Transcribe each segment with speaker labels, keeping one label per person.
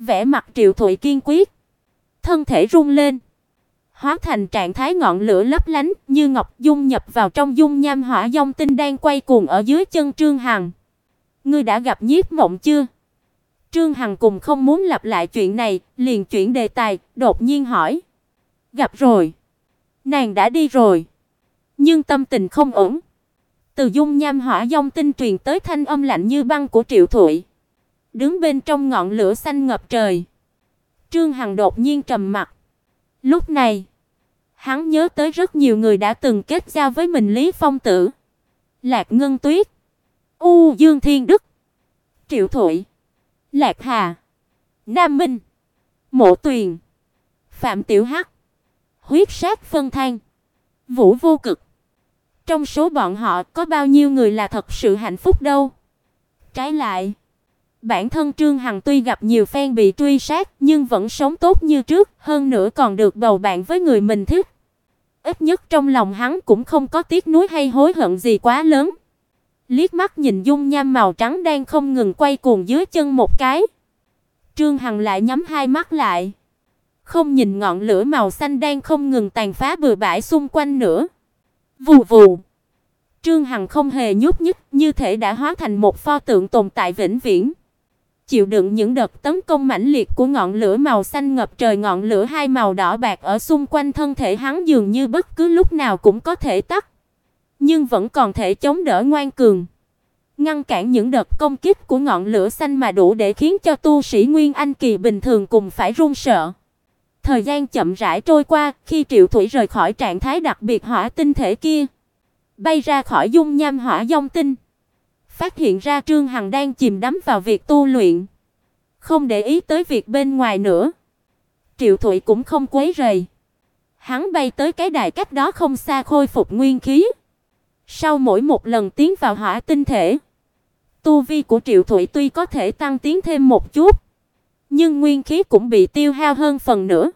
Speaker 1: Vẻ mặt Triệu Thụy kiên quyết, thân thể rung lên, hóa thành trạng thái ngọn lửa lấp lánh như ngọc dung nhập vào trong dung nham hỏa dông tinh đang quay cuồng ở dưới chân Trương Hằng. Ngươi đã gặp Nhiếp Mộng chưa? Trương Hằng cùng không muốn lặp lại chuyện này, liền chuyển đề tài, đột nhiên hỏi. Gặp rồi. Nàng đã đi rồi. Nhưng tâm tình không ổn. Từ dung nham hỏa dông tinh truyền tới thanh âm lạnh như băng của Triệu Thụy. Đứng bên trong ngọn lửa xanh ngập trời. Trương Hằng đột nhiên trầm mặc. Lúc này, hắn nhớ tới rất nhiều người đã từng kết giao với mình, Lý Phong Tử, Lạc Ngân Tuyết, Dương Thiên Đức, Triệu Thụy, Lạc Hà, Nam Minh, Mộ Tuyền, Phạm Tiểu Hắc, Huyết Sát Phân Thang, Vũ Vô Cực. Trong số bọn họ có bao nhiêu người là thật sự hạnh phúc đâu? Trái lại, bản thân Trương Hằng tuy gặp nhiều phen bị truy sát, nhưng vẫn sống tốt như trước, hơn nữa còn được bầu bạn với người mình thích. Ít nhất trong lòng hắn cũng không có tiếc nuối hay hối hận gì quá lớn. Liếc mắt nhìn dung nham màu trắng đang không ngừng quay cuồng dưới chân một cái, Trương Hằng lại nhắm hai mắt lại, không nhìn ngọn lửa màu xanh đang không ngừng tàn phá bừa bãi xung quanh nữa. Vù vù. Trương Hằng không hề nhúc nhích, như thể đã hóa thành một pho tượng tồn tại vĩnh viễn, chịu đựng những đợt tấn công mãnh liệt của ngọn lửa màu xanh ngập trời. Ngọn lửa hai màu đỏ bạc ở xung quanh thân thể hắn dường như bất cứ lúc nào cũng có thể tắt, nhưng vẫn còn thể chống đỡ ngoan cường, ngăn cản những đợt công kích của ngọn lửa xanh mà đủ để khiến cho tu sĩ Nguyên Anh kỳ bình thường cùng phải run sợ. Thời gian chậm rãi trôi qua, khi Triệu Thụy rời khỏi trạng thái đặc biệt hỏa tinh thể kia, bay ra khỏi dung nham hỏa dông tinh, phát hiện ra Trương Hằng đang chìm đắm vào việc tu luyện, không để ý tới việc bên ngoài nữa. Triệu Thụy cũng không quấy rầy. Hắn bay tới cái đài cách đó không xa khôi phục nguyên khí. Sau mỗi một lần tiến vào hỏa tinh thể, tu vi của Triệu Thụy tuy có thể tăng tiến thêm một chút, nhưng nguyên khí cũng bị tiêu hao hơn phần nữa.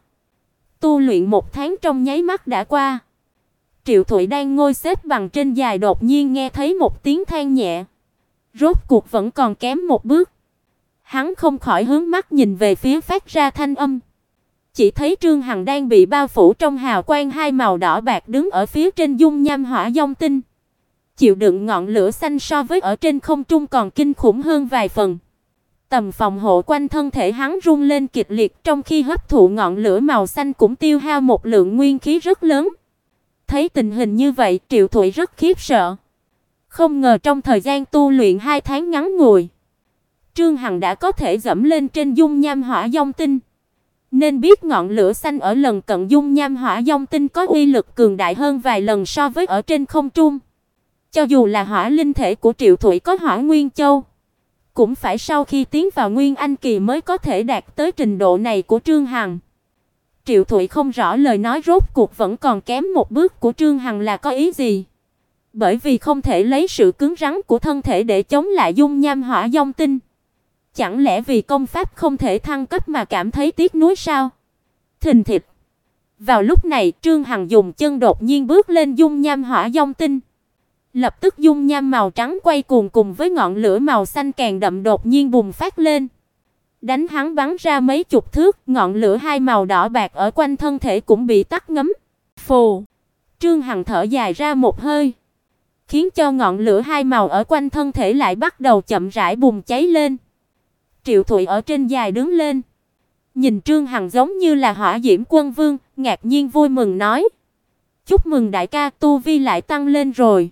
Speaker 1: Tu luyện một tháng trong nháy mắt đã qua. Triệu Thụy đang ngồi xếp bằng trên đài đột nhiên nghe thấy một tiếng than nhẹ. Rốt cuộc vẫn còn kém một bước. Hắn không khỏi hướng mắt nhìn về phía phát ra thanh âm. Chỉ thấy Trương Hằng đang bị bao phủ trong hào quang hai màu đỏ bạc đứng ở phía trên dung nham hỏa dông tinh, chịu đựng ngọn lửa xanh so với ở trên không trung còn kinh khủng hơn vài phần. Tầm phòng hộ quanh thân thể hắn rung lên kịch liệt, trong khi hấp thụ ngọn lửa màu xanh cũng tiêu hao một lượng nguyên khí rất lớn. Thấy tình hình như vậy, Triệu Thụy rất khiếp sợ. Không ngờ trong thời gian tu luyện 2 tháng ngắn ngủi, Trương Hằng đã có thể dẫm lên trên dung nham hỏa dông tinh. Nên biết ngọn lửa xanh ở lần cận dung nham hỏa dông tinh có uy lực cường đại hơn vài lần so với ở trên không trung. Cho dù là hỏa linh thể của Triệu Thụy có Hỏa Nguyên Châu, cũng phải sau khi tiến vào Nguyên Anh kỳ mới có thể đạt tới trình độ này của Trương Hằng. Triệu Thụy không rõ lời nói rốt cuộc vẫn còn kém một bước của Trương Hằng là có ý gì. Bởi vì không thể lấy sự cứng rắn của thân thể để chống lại dung nham hỏa dông tinh. Chẳng lẽ vì công pháp không thể thăng cấp mà cảm thấy tiếc nuối sao? Thình thịch. Vào lúc này, Trương Hằng dùng chân đột nhiên bước lên dung nham hỏa dông tinh. Lập tức dung nham màu trắng quay cuồng cùng với ngọn lửa màu xanh càng đậm đột nhiên bùng phát lên, đánh hắn bắn ra mấy chục thước. Ngọn lửa hai màu đỏ bạc ở quanh thân thể cũng bị tắt ngấm. Phù. Trương Hằng thở dài ra một hơi, khiến cho ngọn lửa hai màu ở quanh thân thể lại bắt đầu chậm rãi bùng cháy lên. Triệu Thụy ở trên đài đứng lên, nhìn Trương Hằng giống như là Hỏa Diễm Quân Vương, ngạc nhiên vui mừng nói: "Chúc mừng đại ca, tu vi lại tăng lên rồi."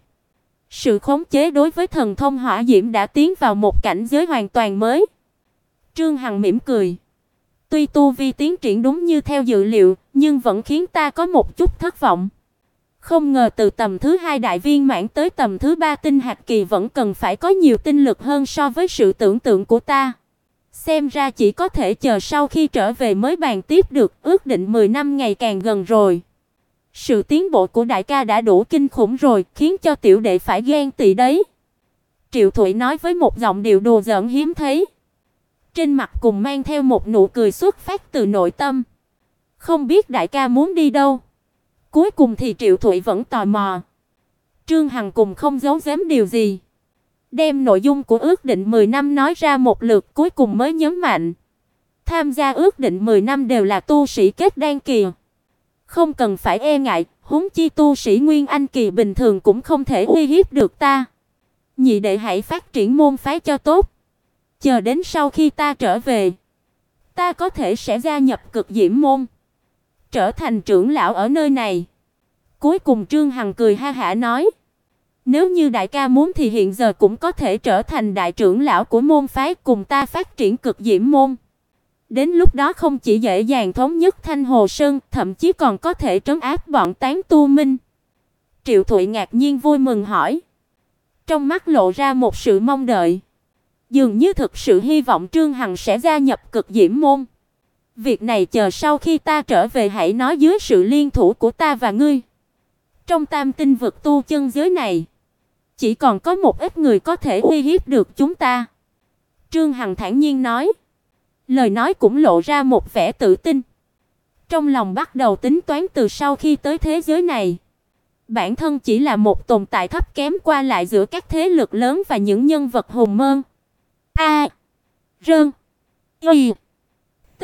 Speaker 1: Sự khống chế đối với thần thông hỏa diễm đã tiến vào một cảnh giới hoàn toàn mới. Trương Hằng mỉm cười: "Tuy tu vi tiến triển đúng như theo dự liệu, nhưng vẫn khiến ta có một chút thất vọng. Không ngờ từ tầm thứ 2 đại viên mãn tới tầm thứ 3 tinh hạt kỳ vẫn cần phải có nhiều tinh lực hơn so với sự tưởng tượng của ta. Xem ra chỉ có thể chờ sau khi trở về mới bàn tiếp được, ước định 10 năm ngày càng gần rồi. Sự tiến bộ của đại ca đã đủ kinh khủng rồi, khiến cho tiểu đệ phải ghen tị đấy." Triệu Thụy nói với một giọng điệu đùa giỡn hiếm thấy, trên mặt cùng mang theo một nụ cười xuất phát từ nội tâm. "Không biết đại ca muốn đi đâu?" Cuối cùng thì Triệu Thụy vẫn tò mò. Trương Hằng cùng không giấu giếm điều gì, đem nội dung của ước định 10 năm nói ra một lượt, cuối cùng mới nhấn mạnh: Tham gia ước định 10 năm đều là tu sĩ kết đan kỳ, không cần phải e ngại, huống chi tu sĩ nguyên anh kỳ bình thường cũng không thể uy hiếp được ta. Nhị đệ hãy phát triển môn phái cho tốt, chờ đến sau khi ta trở về, ta có thể sẽ gia nhập Cực Diễm môn, trở thành trưởng lão ở nơi này." Cuối cùng Trương Hằng cười ha hả nói: "Nếu như đại ca muốn thì hiện giờ cũng có thể trở thành đại trưởng lão của môn phái, cùng ta phát triển Cực Diễm môn. Đến lúc đó không chỉ dễ dàng thống nhất Thanh Hồ Sơn, thậm chí còn có thể trấn áp bọn tán tu minh." Triệu Thụy ngạc nhiên vui mừng hỏi, trong mắt lộ ra một sự mong đợi, dường như thực sự hy vọng Trương Hằng sẽ gia nhập Cực Diễm môn. "Việc này chờ sau khi ta trở về hãy nói dưới sự liên thủ của ta và ngươi. Trong Tam Tinh vực tu chân giới này, chỉ còn có một ít người có thể uy hiếp được chúng ta." Trương Hằng thản nhiên nói, lời nói cũng lộ ra một vẻ tự tin. Trong lòng bắt đầu tính toán từ sau khi tới thế giới này, bản thân chỉ là một tồn tại thấp kém qua lại giữa các thế lực lớn và những nhân vật hùng mơn. A, Rơn, Y, T,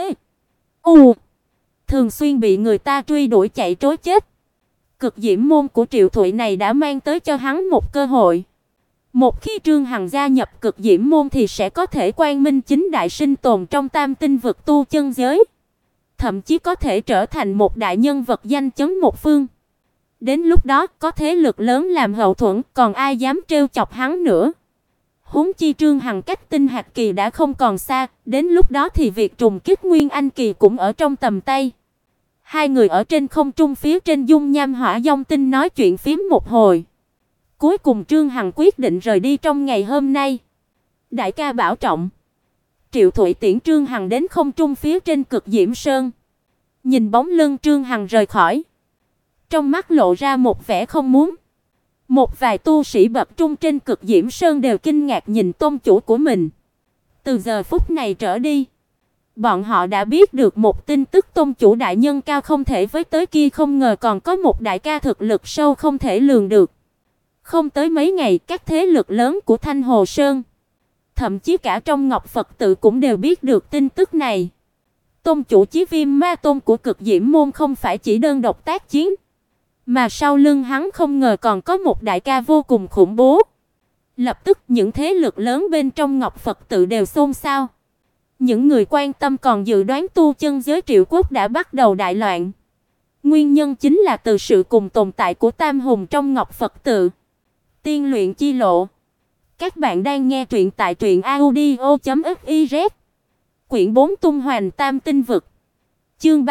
Speaker 1: U, thường xuyên bị người ta truy đuổi chạy trối chết. Cực Diễm môn của Triệu Thụy này đã mang tới cho hắn một cơ hội. Một khi Trương Hằng gia nhập Cực Diễm môn thì sẽ có thể quang minh chính đại sinh tồn trong Tam Tinh vực tu chân giới, thậm chí có thể trở thành một đại nhân vật danh chấn một phương. Đến lúc đó có thế lực lớn làm hậu thuẫn, còn ai dám trêu chọc hắn nữa. Huống chi Trương Hằng cách tinh hạt kỳ đã không còn xa, đến lúc đó thì việc trùng kích nguyên anh kỳ cũng ở trong tầm tay. Hai người ở trên không trung phía trên dung nham hỏa vong tinh nói chuyện phím một hồi. Cuối cùng Trương Hằng quyết định rời đi trong ngày hôm nay. "Đại ca bảo trọng." Triệu Thụy tiễn Trương Hằng đến không trung phía trên Cực Diễm Sơn. Nhìn bóng lưng Trương Hằng rời khỏi, trong mắt lộ ra một vẻ không muốn. Một vài tu sĩ bậc trung trên Cực Diễm Sơn đều kinh ngạc nhìn tôn chủ của mình. Từ giờ phút này trở đi, bọn họ đã biết được một tin tức, tôn chủ đại nhân cao không thể với tới kia không ngờ còn có một đại ca thực lực sâu không thể lường được. Không tới mấy ngày, các thế lực lớn của Thanh Hồ Sơn, thậm chí cả trong Ngọc Phật tự cũng đều biết được tin tức này. Tôn chủ Chí Viêm Ma Tôn của Cực Diễm môn không phải chỉ đơn độc tác chiến, mà sau lưng hắn không ngờ còn có một đại ca vô cùng khủng bố. Lập tức những thế lực lớn bên trong Ngọc Phật tự đều xôn xao. Những người quan tâm còn dự đoán tu chân giới Triệu quốc đã bắt đầu đại loạn. Nguyên nhân chính là từ sự cùng tồn tại của Tam Hùng trong Ngọc Phật tự. Tiên luyện chi lộ. Các bạn đang nghe truyện tại truyệnaudio.fiz. Quyển 4 tung hoành Tam Tinh vực. Chương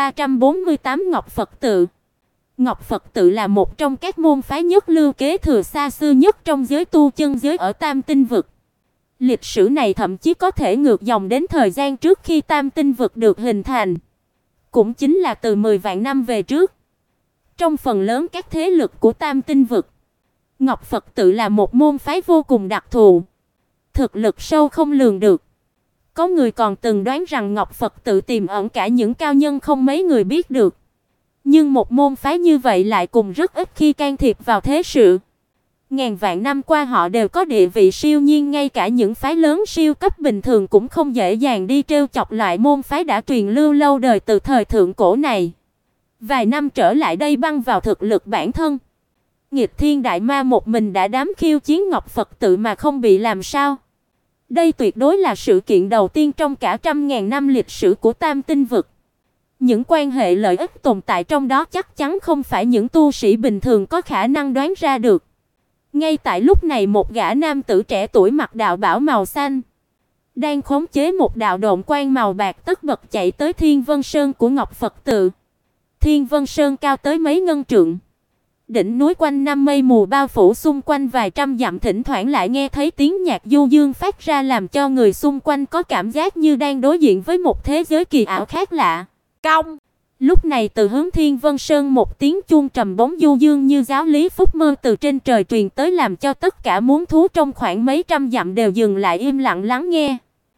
Speaker 1: 348 Ngọc Phật tự. Ngọc Phật tự là một trong các môn phái nhất lưu kế thừa xa xưa nhất trong giới tu chân giới ở Tam Tinh vực. Lịch sử này thậm chí có thể ngược dòng đến thời gian trước khi Tam Tinh vực được hình thành, cũng chính là từ 10 vạn năm về trước. Trong phần lớn các thế lực của Tam Tinh vực, Ngọc Phật tự là một môn phái vô cùng đặc thù, thực lực sâu không lường được. Có người còn từng đoán rằng Ngọc Phật tự tiềm ẩn cả những cao nhân không mấy người biết được. Nhưng một môn phái như vậy lại cùng rất ít khi can thiệp vào thế sự. Ngàn vạn năm qua họ đều có địa vị siêu nhiên, ngay cả những phái lớn siêu cấp bình thường cũng không dễ dàng đi trêu chọc loại môn phái đã truyền lưu lâu đời từ thời thượng cổ này. Vài năm trở lại đây băng vào thực lực bản thân, Nghịch Thiên Đại Ma một mình đã dám khiêu chiến Ngọc Phật tự mà không bị làm sao. Đây tuyệt đối là sự kiện đầu tiên trong cả trăm ngàn năm lịch sử của Tam Tinh vực. Những quan hệ lợi ích tồn tại trong đó chắc chắn không phải những tu sĩ bình thường có khả năng đoán ra được. Ngay tại lúc này, một gã nam tử trẻ tuổi mặc đạo bào màu xanh đang khống chế một đạo độn quang màu bạc tất bật chạy tới Thiên Vân Sơn của Ngọc Phật tự. Thiên Vân Sơn cao tới mấy ngân trượng, đỉnh núi quanh năm mây mù bao phủ xung quanh vài trăm dặm, thỉnh thoảng lại nghe thấy tiếng nhạc du dương phát ra làm cho người xung quanh có cảm giác như đang đối diện với một thế giới kỳ ảo khác lạ. Cong! Lúc này từ hướng Thiên Vân Sơn một tiếng chuông trầm bóng du dương như giáo lý phúc mơ từ trên trời truyền tới, làm cho tất cả muôn thú trong khoảng mấy trăm dặm đều dừng lại im lặng lắng nghe.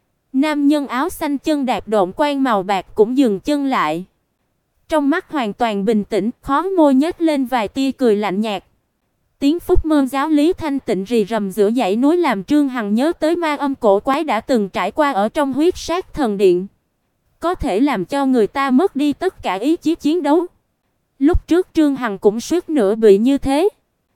Speaker 1: Nam nhân áo xanh chân đạp độn quang màu bạc cũng dừng chân lại. Trong mắt hoàn toàn bình tĩnh, khóe môi nhếch lên vài tia cười lạnh nhạt. Tiếng phúc mơ giáo lý thanh tịnh rì rầm giữa dãy núi làm Trương Hằng nhớ tới ma âm cổ quái đã từng trải qua ở trong Huyết Sát Thần Điện. có thể làm cho người ta mất đi tất cả ý chí chiến đấu. Lúc trước Trương Hằng cũng suýt nữa bị như thế,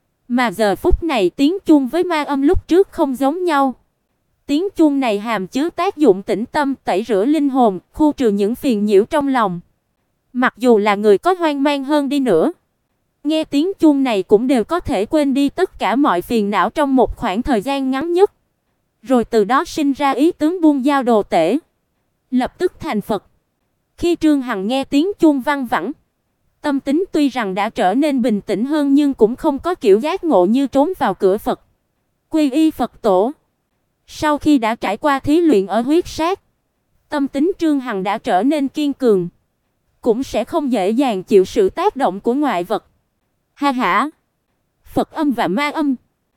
Speaker 1: mà giờ phút này tiếng chuông với ma âm lúc trước không giống nhau. Tiếng chuông này hàm chứa tác dụng tĩnh tâm, tẩy rửa linh hồn, khu trừ những phiền nhiễu trong lòng. Mặc dù là người có hoang mang hơn đi nữa, nghe tiếng chuông này cũng đều có thể quên đi tất cả mọi phiền não trong một khoảng thời gian ngắn nhất, rồi từ đó sinh ra ý tướng buông dao đồ tể, lập tức thành Phật. Khi Trương Hằng nghe tiếng chuông vang vẳng, tâm tính tuy rằng đã trở nên bình tĩnh hơn nhưng cũng không có kiểu giác ngộ như trốn vào cửa Phật, quy y Phật tổ. Sau khi đã trải qua thí luyện ở huyết sát, tâm tính Trương Hằng đã trở nên kiên cường, cũng sẽ không dễ dàng chịu sự tác động của ngoại vật. Ha ha, Phật âm và ma âm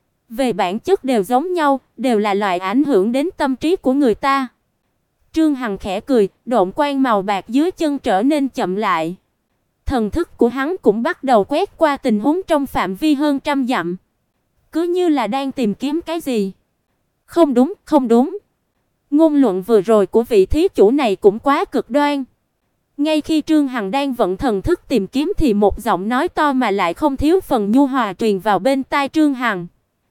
Speaker 1: về bản chất đều giống nhau, đều là loại ảnh hưởng đến tâm trí của người ta. Trương Hằng khẽ cười, độn quang màu bạc dưới chân trở nên chậm lại. Thần thức của hắn cũng bắt đầu quét qua tình huống trong phạm vi hơn 100 dặm, cứ như là đang tìm kiếm cái gì. Không đúng, không đúng. Ngôn luận vừa rồi của vị thí chủ này cũng quá cực đoan. Ngay khi Trương Hằng đang vận thần thức tìm kiếm thì một giọng nói to mà lại không thiếu phần nhu hòa truyền vào bên tai Trương Hằng.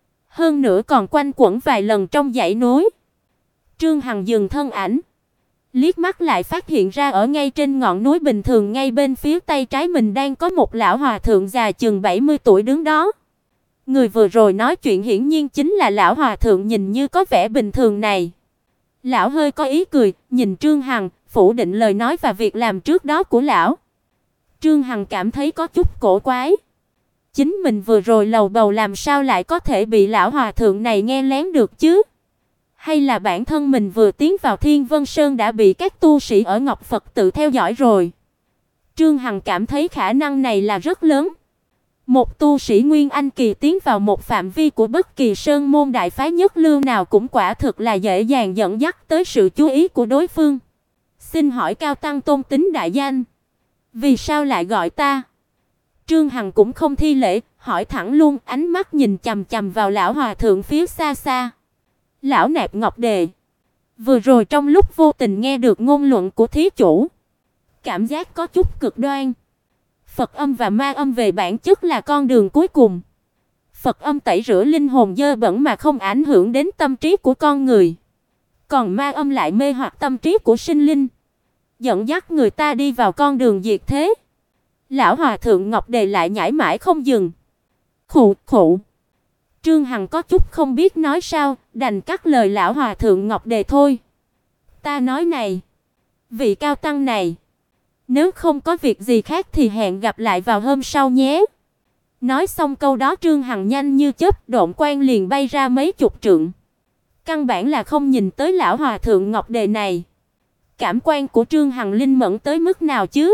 Speaker 1: Hơn nữa còn quanh quẩn vài lần trong dãy núi. Trương Hằng dừng thân ảnh, liếc mắt lại phát hiện ra ở ngay trên ngọn núi bình thường ngay bên phía tay trái mình đang có một lão hòa thượng già chừng 70 tuổi đứng đó. Người vừa rồi nói chuyện hiển nhiên chính là lão hòa thượng nhìn như có vẻ bình thường này. Lão hơi có ý cười, nhìn Trương Hằng, phủ định lời nói và việc làm trước đó của lão. Trương Hằng cảm thấy có chút cổ quái. Chính mình vừa rồi lầu bầu làm sao lại có thể bị lão hòa thượng này nghe lén được chứ? Hay là bản thân mình vừa tiến vào Thiên Vân Sơn đã bị các tu sĩ ở Ngọc Phật tự theo dõi rồi? Trương Hằng cảm thấy khả năng này là rất lớn. Một tu sĩ Nguyên Anh kỳ tiến vào một phạm vi của bất kỳ sơn môn đại phái nhất lưu nào cũng quả thực là dễ dàng dẫn dắt tới sự chú ý của đối phương. Xin hỏi cao tăng tôn tính đại danh, vì sao lại gọi ta? Trương Hằng cũng không thi lễ, hỏi thẳng luôn, ánh mắt nhìn chằm chằm vào lão hòa thượng phía xa xa. Lão nạp Ngọc Đề, vừa rồi trong lúc vô tình nghe được ngôn luận của thí chủ, cảm giác có chút cực đoan. Phật âm và ma âm về bản chất là con đường cuối cùng. Phật âm tẩy rửa linh hồn dơ bẩn mà không ảnh hưởng đến tâm trí của con người, còn ma âm lại mê hoặc tâm trí của sinh linh, dẫn dắt người ta đi vào con đường diệt thế. Lão hòa thượng Ngọc Đề lại nhảy mãi không dừng. Khụ khụ. Trương Hằng có chút không biết nói sao, đành cắt lời lão hòa thượng Ngọc Đề thôi. Ta nói này, vị cao tăng này, nếu không có việc gì khác thì hẹn gặp lại vào hôm sau nhé. Nói xong câu đó Trương Hằng nhanh như chớp độn quang liền bay ra mấy chục trượng. Căn bản là không nhìn tới lão hòa thượng Ngọc Đề này. Cảm quan của Trương Hằng linh mẫn tới mức nào chứ?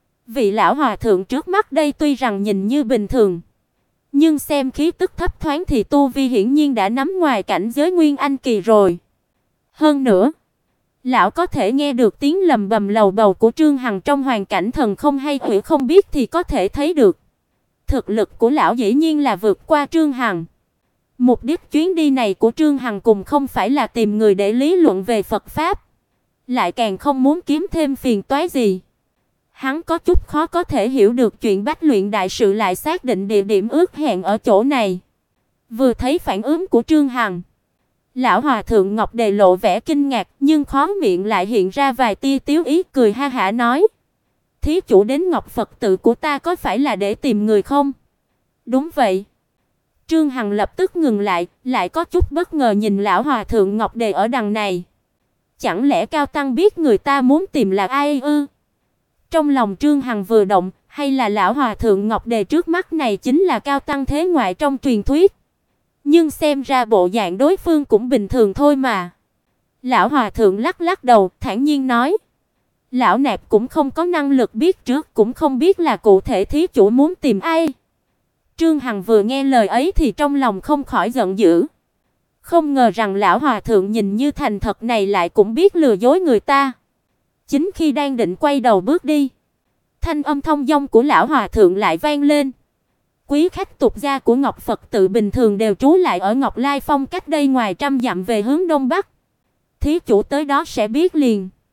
Speaker 1: Vị lão hòa thượng trước mắt đây tuy rằng nhìn như bình thường, nhưng xem khí tức thấp thoáng thì tu vi hiển nhiên đã nắm ngoài cảnh giới Nguyên Anh kỳ rồi. Hơn nữa, lão có thể nghe được tiếng lầm bầm lầu bầu của Trương Hằng trong hoàn cảnh thần không hay quỷ không biết thì có thể thấy được. Thực lực của lão dĩ nhiên là vượt qua Trương Hằng. Mục đích chuyến đi này của Trương Hằng cùng không phải là tìm người để lý luận về Phật Pháp, lại càng không muốn kiếm thêm phiền toái gì. Hắn có chút khó có thể hiểu được chuyện Bách Luyện đại sự lại xác định địa điểm ước hẹn ở chỗ này. Vừa thấy phản ứng của Trương Hằng, lão hòa thượng Ngọc Đề lộ vẻ kinh ngạc, nhưng khóe miệng lại hiện ra vài tia tiếu ý, cười ha hả nói: "Thí chủ đến Ngọc Phật tự của ta có phải là để tìm người không?" "Đúng vậy." Trương Hằng lập tức ngừng lại có chút bất ngờ nhìn lão hòa thượng Ngọc Đề ở đằng này. Chẳng lẽ cao tăng biết người ta muốn tìm là ai ư? Trong lòng Trương Hằng vừa động, hay là lão hòa thượng Ngọc Đề trước mắt này chính là cao tăng thế ngoại trong truyền thuyết? Nhưng xem ra bộ dạng đối phương cũng bình thường thôi mà. Lão hòa thượng lắc lắc đầu, thản nhiên nói: "Lão nạp cũng không có năng lực biết trước, cũng không biết là cụ thể thí chủ muốn tìm ai." Trương Hằng vừa nghe lời ấy thì trong lòng không khỏi giận dữ. Không ngờ rằng lão hòa thượng nhìn như thành thật này lại cũng biết lừa dối người ta. Chính khi đang định quay đầu bước đi, thanh âm thông dong của lão hòa thượng lại vang lên: "Quý khách tục gia của Ngọc Phật tự bình thường đều trú lại ở Ngọc Lai Phong cách đây ngoài 100 dặm về hướng đông bắc. Thí chủ tới đó sẽ biết liền."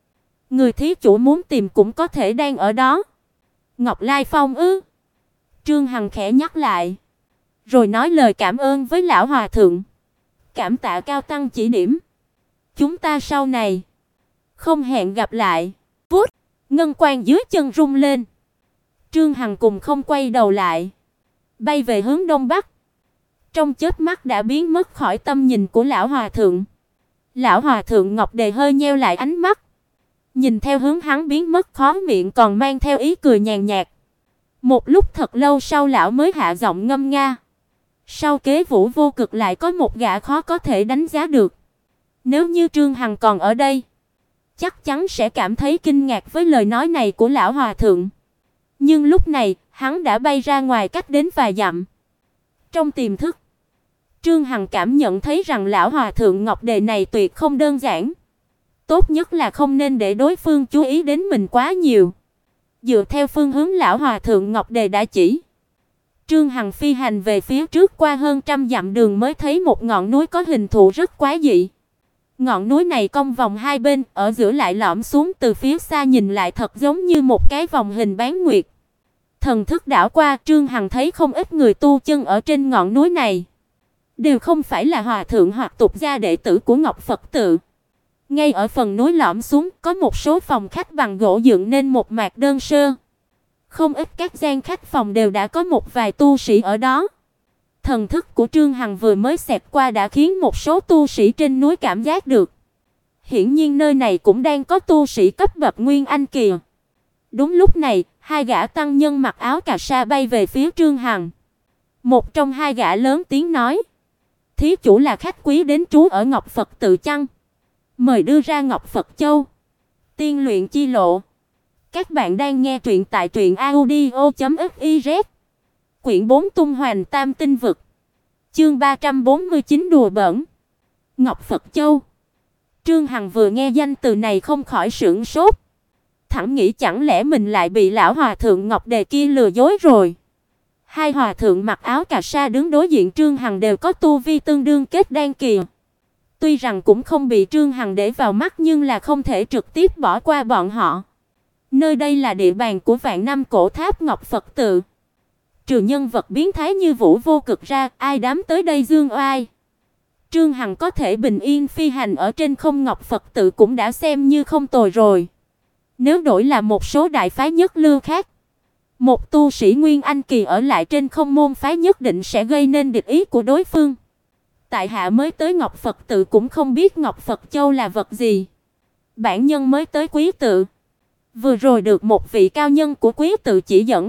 Speaker 1: Người thí chủ muốn tìm cũng có thể đang ở đó. Ngọc Lai Phong ư? Trương Hằng khẽ nhắc lại, rồi nói lời cảm ơn với lão hòa thượng. Cảm tạ cao tăng chỉ điểm. Chúng ta sau này không hẹn gặp lại. Vút, ngân quang dưới chân rung lên. Trương Hằng cùng không quay đầu lại, bay về hướng đông bắc. Trong chớp mắt đã biến mất khỏi tầm nhìn của lão hòa thượng. Lão hòa thượng Ngọc Đề hơi nheo lại ánh mắt, nhìn theo hướng hắn biến mất, khóe miệng còn mang theo ý cười nhàn nhạt. Một lúc thật lâu sau lão mới hạ giọng ngâm nga. Sau kế Vũ Vô Cực lại có một gã khó có thể đánh giá được. Nếu như Trương Hằng còn ở đây, chắc chắn sẽ cảm thấy kinh ngạc với lời nói này của lão hòa thượng. Nhưng lúc này, hắn đã bay ra ngoài cách đến vài dặm. Trong tiềm thức, Trương Hằng cảm nhận thấy rằng lão hòa thượng Ngọc Đề này tuyệt không đơn giản. Tốt nhất là không nên để đối phương chú ý đến mình quá nhiều. Dựa theo phương hướng lão hòa thượng Ngọc Đề đã chỉ, Trương Hằng phi hành về phía trước qua hơn 100 dặm đường mới thấy một ngọn núi có hình thù rất quái dị. Ngọn núi này cong vòng hai bên, ở giữa lại lõm xuống, từ phía xa nhìn lại thật giống như một cái vòng hình bán nguyệt. Thần thức đảo qua, Trương Hằng thấy không ít người tu chân ở trên ngọn núi này, đều không phải là hòa thượng hoặc tục gia đệ tử của Ngọc Phật tự. Ngay ở phần núi lõm xuống, có một số phòng khách bằng gỗ dựng nên một mạc đơn sơ. Không ít các gian khách phòng đều đã có một vài tu sĩ ở đó. Thần thức của Trương Hằng vừa mới xẹt qua đã khiến một số tu sĩ trên núi cảm giác được. Hiển nhiên nơi này cũng đang có tu sĩ cấp bậc Nguyên Anh kìa. Đúng lúc này, hai gã tăng nhân mặc áo cà sa bay về phía Trương Hằng. Một trong hai gã lớn tiếng nói: "Thí chủ là khách quý đến trú ở Ngọc Phật tự chăng? Mời đưa ra Ngọc Phật Châu. Tiên luyện chi lộ." Các bạn đang nghe truyện tại truyệnaudio.fiz. Quyển 4 Tung Hoành Tam Tinh Vực. Chương 349 đùa bỡn. Ngọc Phật Châu. Trương Hằng vừa nghe danh từ này không khỏi sửng sốt. Thẳng nghĩ chẳng lẽ mình lại bị lão hòa thượng Ngọc Đề kia lừa dối rồi. Hai hòa thượng mặc áo cà sa đứng đối diện Trương Hằng đều có tu vi tương đương kết đan kỳ. Tuy rằng cũng không bị Trương Hằng để vào mắt nhưng là không thể trực tiếp bỏ qua bọn họ. Nơi đây là địa bàn của Vạn Năm Cổ Tháp Ngọc Phật tự. Trừ nhân vật biến thái như Vũ Vô Cực ra, ai dám tới đây dương oai. Trương Hằng có thể bình yên phi hành ở trên không Ngọc Phật tự cũng đã xem như không tồi rồi. Nếu đổi là một số đại phái nhất lưu khác, một tu sĩ Nguyên Anh kỳ ở lại trên không môn phái nhất định sẽ gây nên địch ý của đối phương. Tại hạ mới tới Ngọc Phật tự cũng không biết Ngọc Phật Châu là vật gì. Bản nhân mới tới quý tự, vừa rồi được một vị cao nhân của quý tự chỉ dẫn,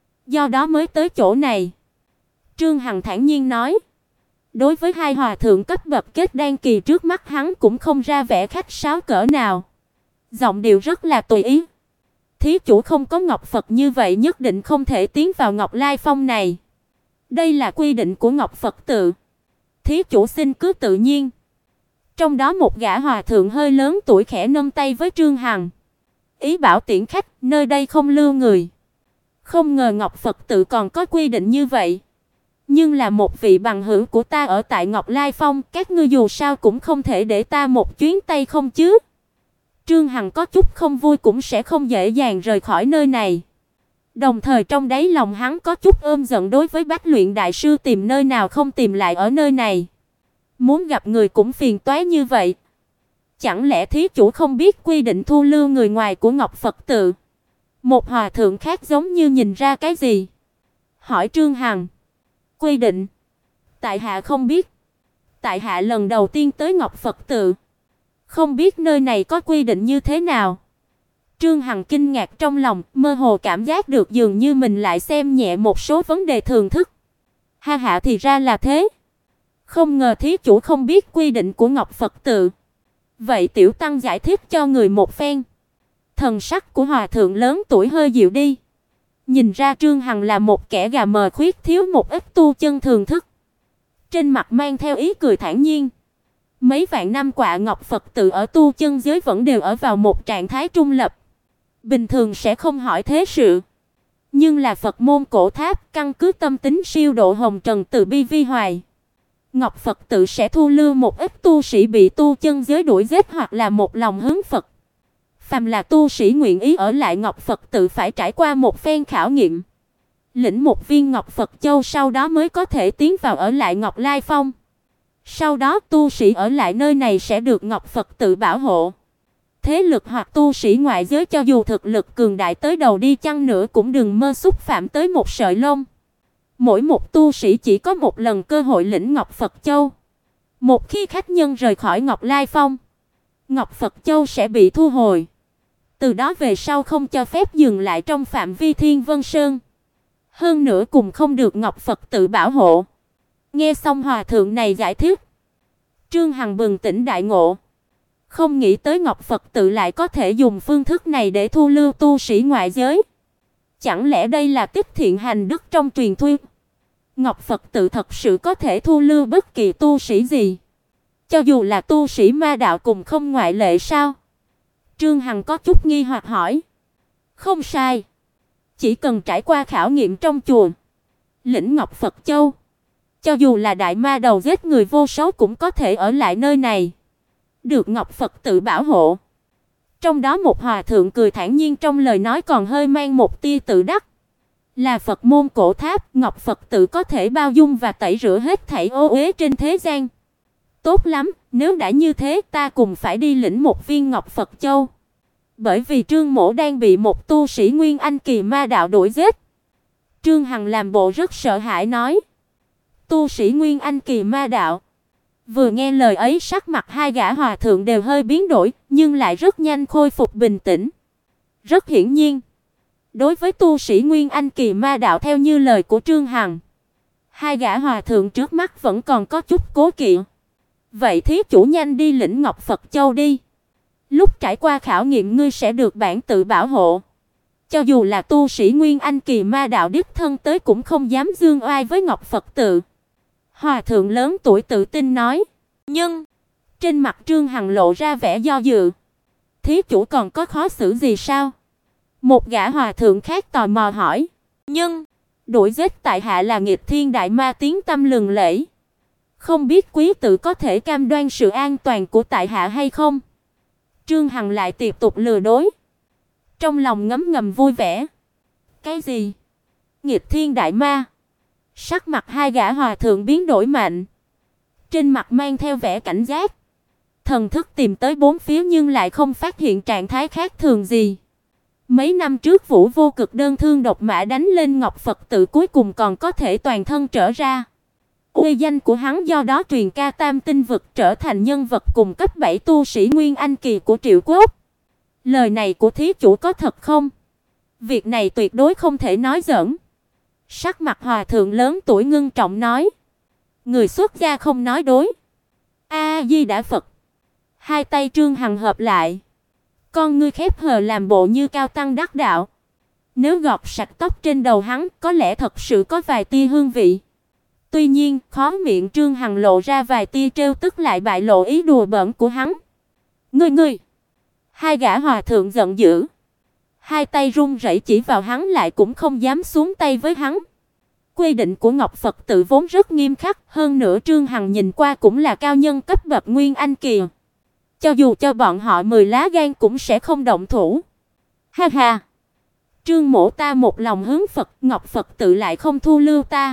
Speaker 1: do đó mới tới chỗ này. Trương Hằng thản nhiên nói. Đối với hai hòa thượng cấp bậc kết đan kỳ trước mắt hắn cũng không ra vẻ khách sáo cỡ nào. Giọng điệu rất là tùy ý. Thí chủ không có Ngọc Phật như vậy nhất định không thể tiến vào Ngọc Lai Phong này. Đây là quy định của Ngọc Phật tự. Thí chủ xin cứ tự nhiên. Trong đó một gã hòa thượng hơi lớn tuổi khẽ nâng tay với Trương Hằng, ý bảo tiễn khách, nơi đây không lưu người. Không ngờ Ngọc Phật tự còn có quy định như vậy. Nhưng là một vị bằng hữu của ta ở tại Ngọc Lai Phong, các ngươi dù sao cũng không thể để ta một chuyến tay không chứ. Trương Hằng có chút không vui cũng sẽ không dễ dàng rời khỏi nơi này. Đồng thời trong đáy lòng hắn có chút ôm giận đối với Bách Luyện đại sư tìm nơi nào không tìm lại ở nơi này. Muốn gặp người cũng phiền toái như vậy. Chẳng lẽ thí chủ không biết quy định thu lưu người ngoài của Ngọc Phật tự? Một hòa thượng khác giống như nhìn ra cái gì, hỏi Trương Hằng. Quy định? Tại hạ không biết. Tại hạ lần đầu tiên tới Ngọc Phật tự, không biết nơi này có quy định như thế nào. Trương Hằng kinh ngạc trong lòng, mơ hồ cảm giác được dường như mình lại xem nhẹ một số vấn đề thường thức. Ha ha, thì ra là thế. Không ngờ thí chủ không biết quy định của Ngọc Phật tự. Vậy tiểu tăng giải thích cho người một phen. Thần sắc của hòa thượng lớn tuổi hơi dịu đi. Nhìn ra Trương Hằng là một kẻ gà mờ khuyết thiếu một ít tu chân thường thức. Trên mặt mang theo ý cười thản nhiên. Mấy vạn năm qua Ngọc Phật tự ở tu chân giới vẫn đều ở vào một trạng thái trung lập. Bình thường sẽ không hỏi thế sự. Nhưng là Phật môn Cổ Tháp căn cứ tâm tính siêu độ hồng trần từ bi vi hoài. Ngọc Phật tự sẽ thu lưu một ít tu sĩ bị tu chân giới đuổi giết hoặc là một lòng hướng Phật. Phàm là tu sĩ nguyện ý ở lại Ngọc Phật tự phải trải qua một phen khảo nghiệm, lĩnh một viên Ngọc Phật Châu sau đó mới có thể tiến vào ở lại Ngọc Lai Phong. Sau đó tu sĩ ở lại nơi này sẽ được Ngọc Phật tự bảo hộ. Thế lực hoặc tu sĩ ngoại giới cho dù thực lực cường đại tới đầu đi chăng nữa cũng đừng mơ xúc phạm tới một sợi lông. Mỗi một tu sĩ chỉ có một lần cơ hội lĩnh Ngọc Phật Châu. Một khi khách nhân rời khỏi Ngọc Lai Phong, Ngọc Phật Châu sẽ bị thu hồi. Từ đó về sau không cho phép dừng lại trong phạm vi Thiên Vân Sơn. Hơn nữa cùng không được Ngọc Phật tự bảo hộ. Nghe xong hòa thượng này giải thích, Trương Hằng bừng tỉnh đại ngộ. Không nghĩ tới Ngọc Phật tự lại có thể dùng phương thức này để thu lưu tu sĩ ngoại giới. Chẳng lẽ đây là tích thiện hành đức trong truyền thuyết? Ngọc Phật tự thật sự có thể thu lưu bất kỳ tu sĩ gì, cho dù là tu sĩ ma đạo cùng không ngoại lệ sao? Trương Hằng có chút nghi hoặc hỏi. Không sai, chỉ cần trải qua khảo nghiệm trong chùa, lĩnh Ngọc Phật Châu, cho dù là đại ma đầu giết người vô số cũng có thể ở lại nơi này, được Ngọc Phật tự bảo hộ. Trong đó một hòa thượng cười thản nhiên, trong lời nói còn hơi mang một tia tự đắc. Là Phật môn cổ tháp, Ngọc Phật tự có thể bao dung và tẩy rửa hết thảy ô uế trên thế gian. Tốt lắm, nếu đã như thế ta cùng phải đi lĩnh một viên Ngọc Phật Châu. Bởi vì Trương Mỗ đang bị một tu sĩ Nguyên Anh kỳ ma đạo đuổi giết. Trương Hằng làm bộ rất sợ hãi nói. Tu sĩ Nguyên Anh kỳ ma đạo. Vừa nghe lời ấy, sắc mặt hai gã hòa thượng đều hơi biến đổi, nhưng lại rất nhanh khôi phục bình tĩnh. Rất hiển nhiên, đối với tu sĩ Nguyên Anh kỳ ma đạo theo như lời của Trương Hằng, hai gã hòa thượng trước mắt vẫn còn có chút cố kỵ. Vậy thí chủ nhanh đi lĩnh Ngọc Phật Châu đi. Lúc trải qua khảo nghiệm ngươi sẽ được bản tự bảo hộ. Cho dù là tu sĩ Nguyên Anh kỳ ma đạo đích thân tới cũng không dám dương oai với Ngọc Phật tự. Hòa thượng lớn tuổi tự tin nói. Nhưng trên mặt Trương Hằng lộ ra vẻ do dự. Thí chủ còn có khó xử gì sao? Một gã hòa thượng khác tò mò hỏi. Nhưng đuổi giết tại hạ là nghịch thiên đại ma tiếng tăm lừng lẫy. Không biết quý tự có thể cam đoan sự an toàn của tại hạ hay không? Trương Hằng lại tiếp tục lừa dối. Trong lòng ngấm ngầm vui vẻ. Cái gì? Nghịch thiên đại ma? Sắc mặt hai gã hòa thượng biến đổi mạnh. Trên mặt mang theo vẻ cảnh giác. Thần thức tìm tới bốn phía nhưng lại không phát hiện trạng thái khác thường gì. Mấy năm trước Vũ Vô Cực đơn thương độc mã đánh lên Ngọc Phật tự cuối cùng còn có thể toàn thân trở ra. Uy danh của hắn do đó truyền ca tam tinh vực, trở thành nhân vật cùng cấp 7 tu sĩ Nguyên Anh kỳ của Triệu Quốc. Lời này của thí chủ có thật không? Việc này tuyệt đối không thể nói giỡn. Sắc mặt hòa thượng lớn tuổi ngưng trọng nói. Người xuất gia không nói dối. A Di Đà Phật. Hai tay Trương Hằng hợp lại. Con ngươi khép hờ làm bộ như cao tăng đắc đạo. Nếu gọt sạch tóc trên đầu hắn, có lẽ thật sự có vài tia hương vị. Tuy nhiên, khóe miệng Trương Hằng lộ ra vài tia trêu tức lại bại lộ ý đùa bỡn của hắn. Ngươi! Hai gã hòa thượng giận dữ. Hai tay run rẩy chỉ vào hắn lại cũng không dám xuống tay với hắn. Quy định của Ngọc Phật tự vốn rất nghiêm khắc, hơn nữa Trương Hằng nhìn qua cũng là cao nhân cấp bậc Nguyên Anh kỳ. Cho dù cho bọn họ 10 lá gan cũng sẽ không động thủ. Ha ha! Trương mỗ ta một lòng hướng Phật, Ngọc Phật tự lại không thu lưu ta.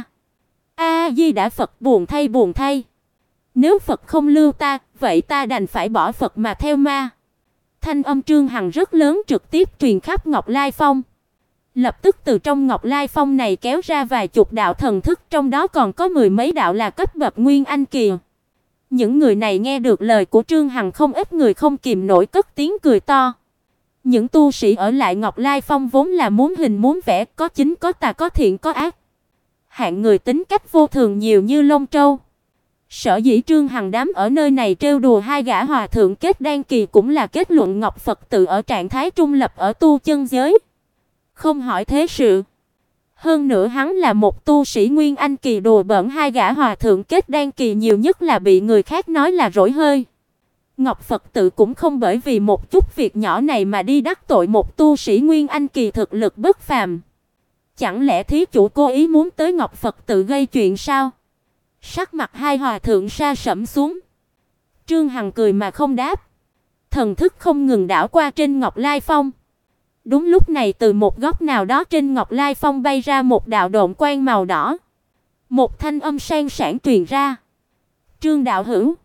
Speaker 1: A Di Đà Phật, buồn thay. Nếu Phật không lưu ta, vậy ta đành phải bỏ Phật mà theo ma. Thanh âm Trương Hằng rất lớn trực tiếp truyền khắp Ngọc Lai Phong. Lập tức từ trong Ngọc Lai Phong này kéo ra vài chục đạo thần thức, trong đó còn có 10 mấy đạo là cấp bậc Nguyên Anh kỳ. Những người này nghe được lời của Trương Hằng, không ít người không kìm nổi cất tiếng cười to. Những tu sĩ ở lại Ngọc Lai Phong vốn là muốn hình muốn vẽ, có chính có tà, có thiện có ác. Hạng người tính cách vô thường nhiều như lông trâu. Sở dĩ Trương Hằng đám ở nơi này trêu đùa hai gã hòa thượng kết đan kỳ cũng là kết luận Ngọc Phật tự ở trạng thái trung lập ở tu chân giới, không hỏi thế sự. Hơn nữa hắn là một tu sĩ Nguyên Anh kỳ, đùa bỡn hai gã hòa thượng kết đan kỳ nhiều nhất là bị người khác nói là rỗi hơi. Ngọc Phật tự cũng không bởi vì một chút việc nhỏ này mà đi đắc tội một tu sĩ Nguyên Anh kỳ thực lực bất phàm. Chẳng lẽ thí chủ cố ý muốn tới Ngọc Phật tự gây chuyện sao? Sắc mặt hai hòa thượng sa sẫm xuống. Trương Hằng cười mà không đáp. thần thức không ngừng đảo qua trên Ngọc Lai Phong. Đúng lúc này từ một góc nào đó trên Ngọc Lai Phong bay ra một đạo độn quang màu đỏ. Một thanh âm sang sảng truyền ra. "Trương đạo hữu,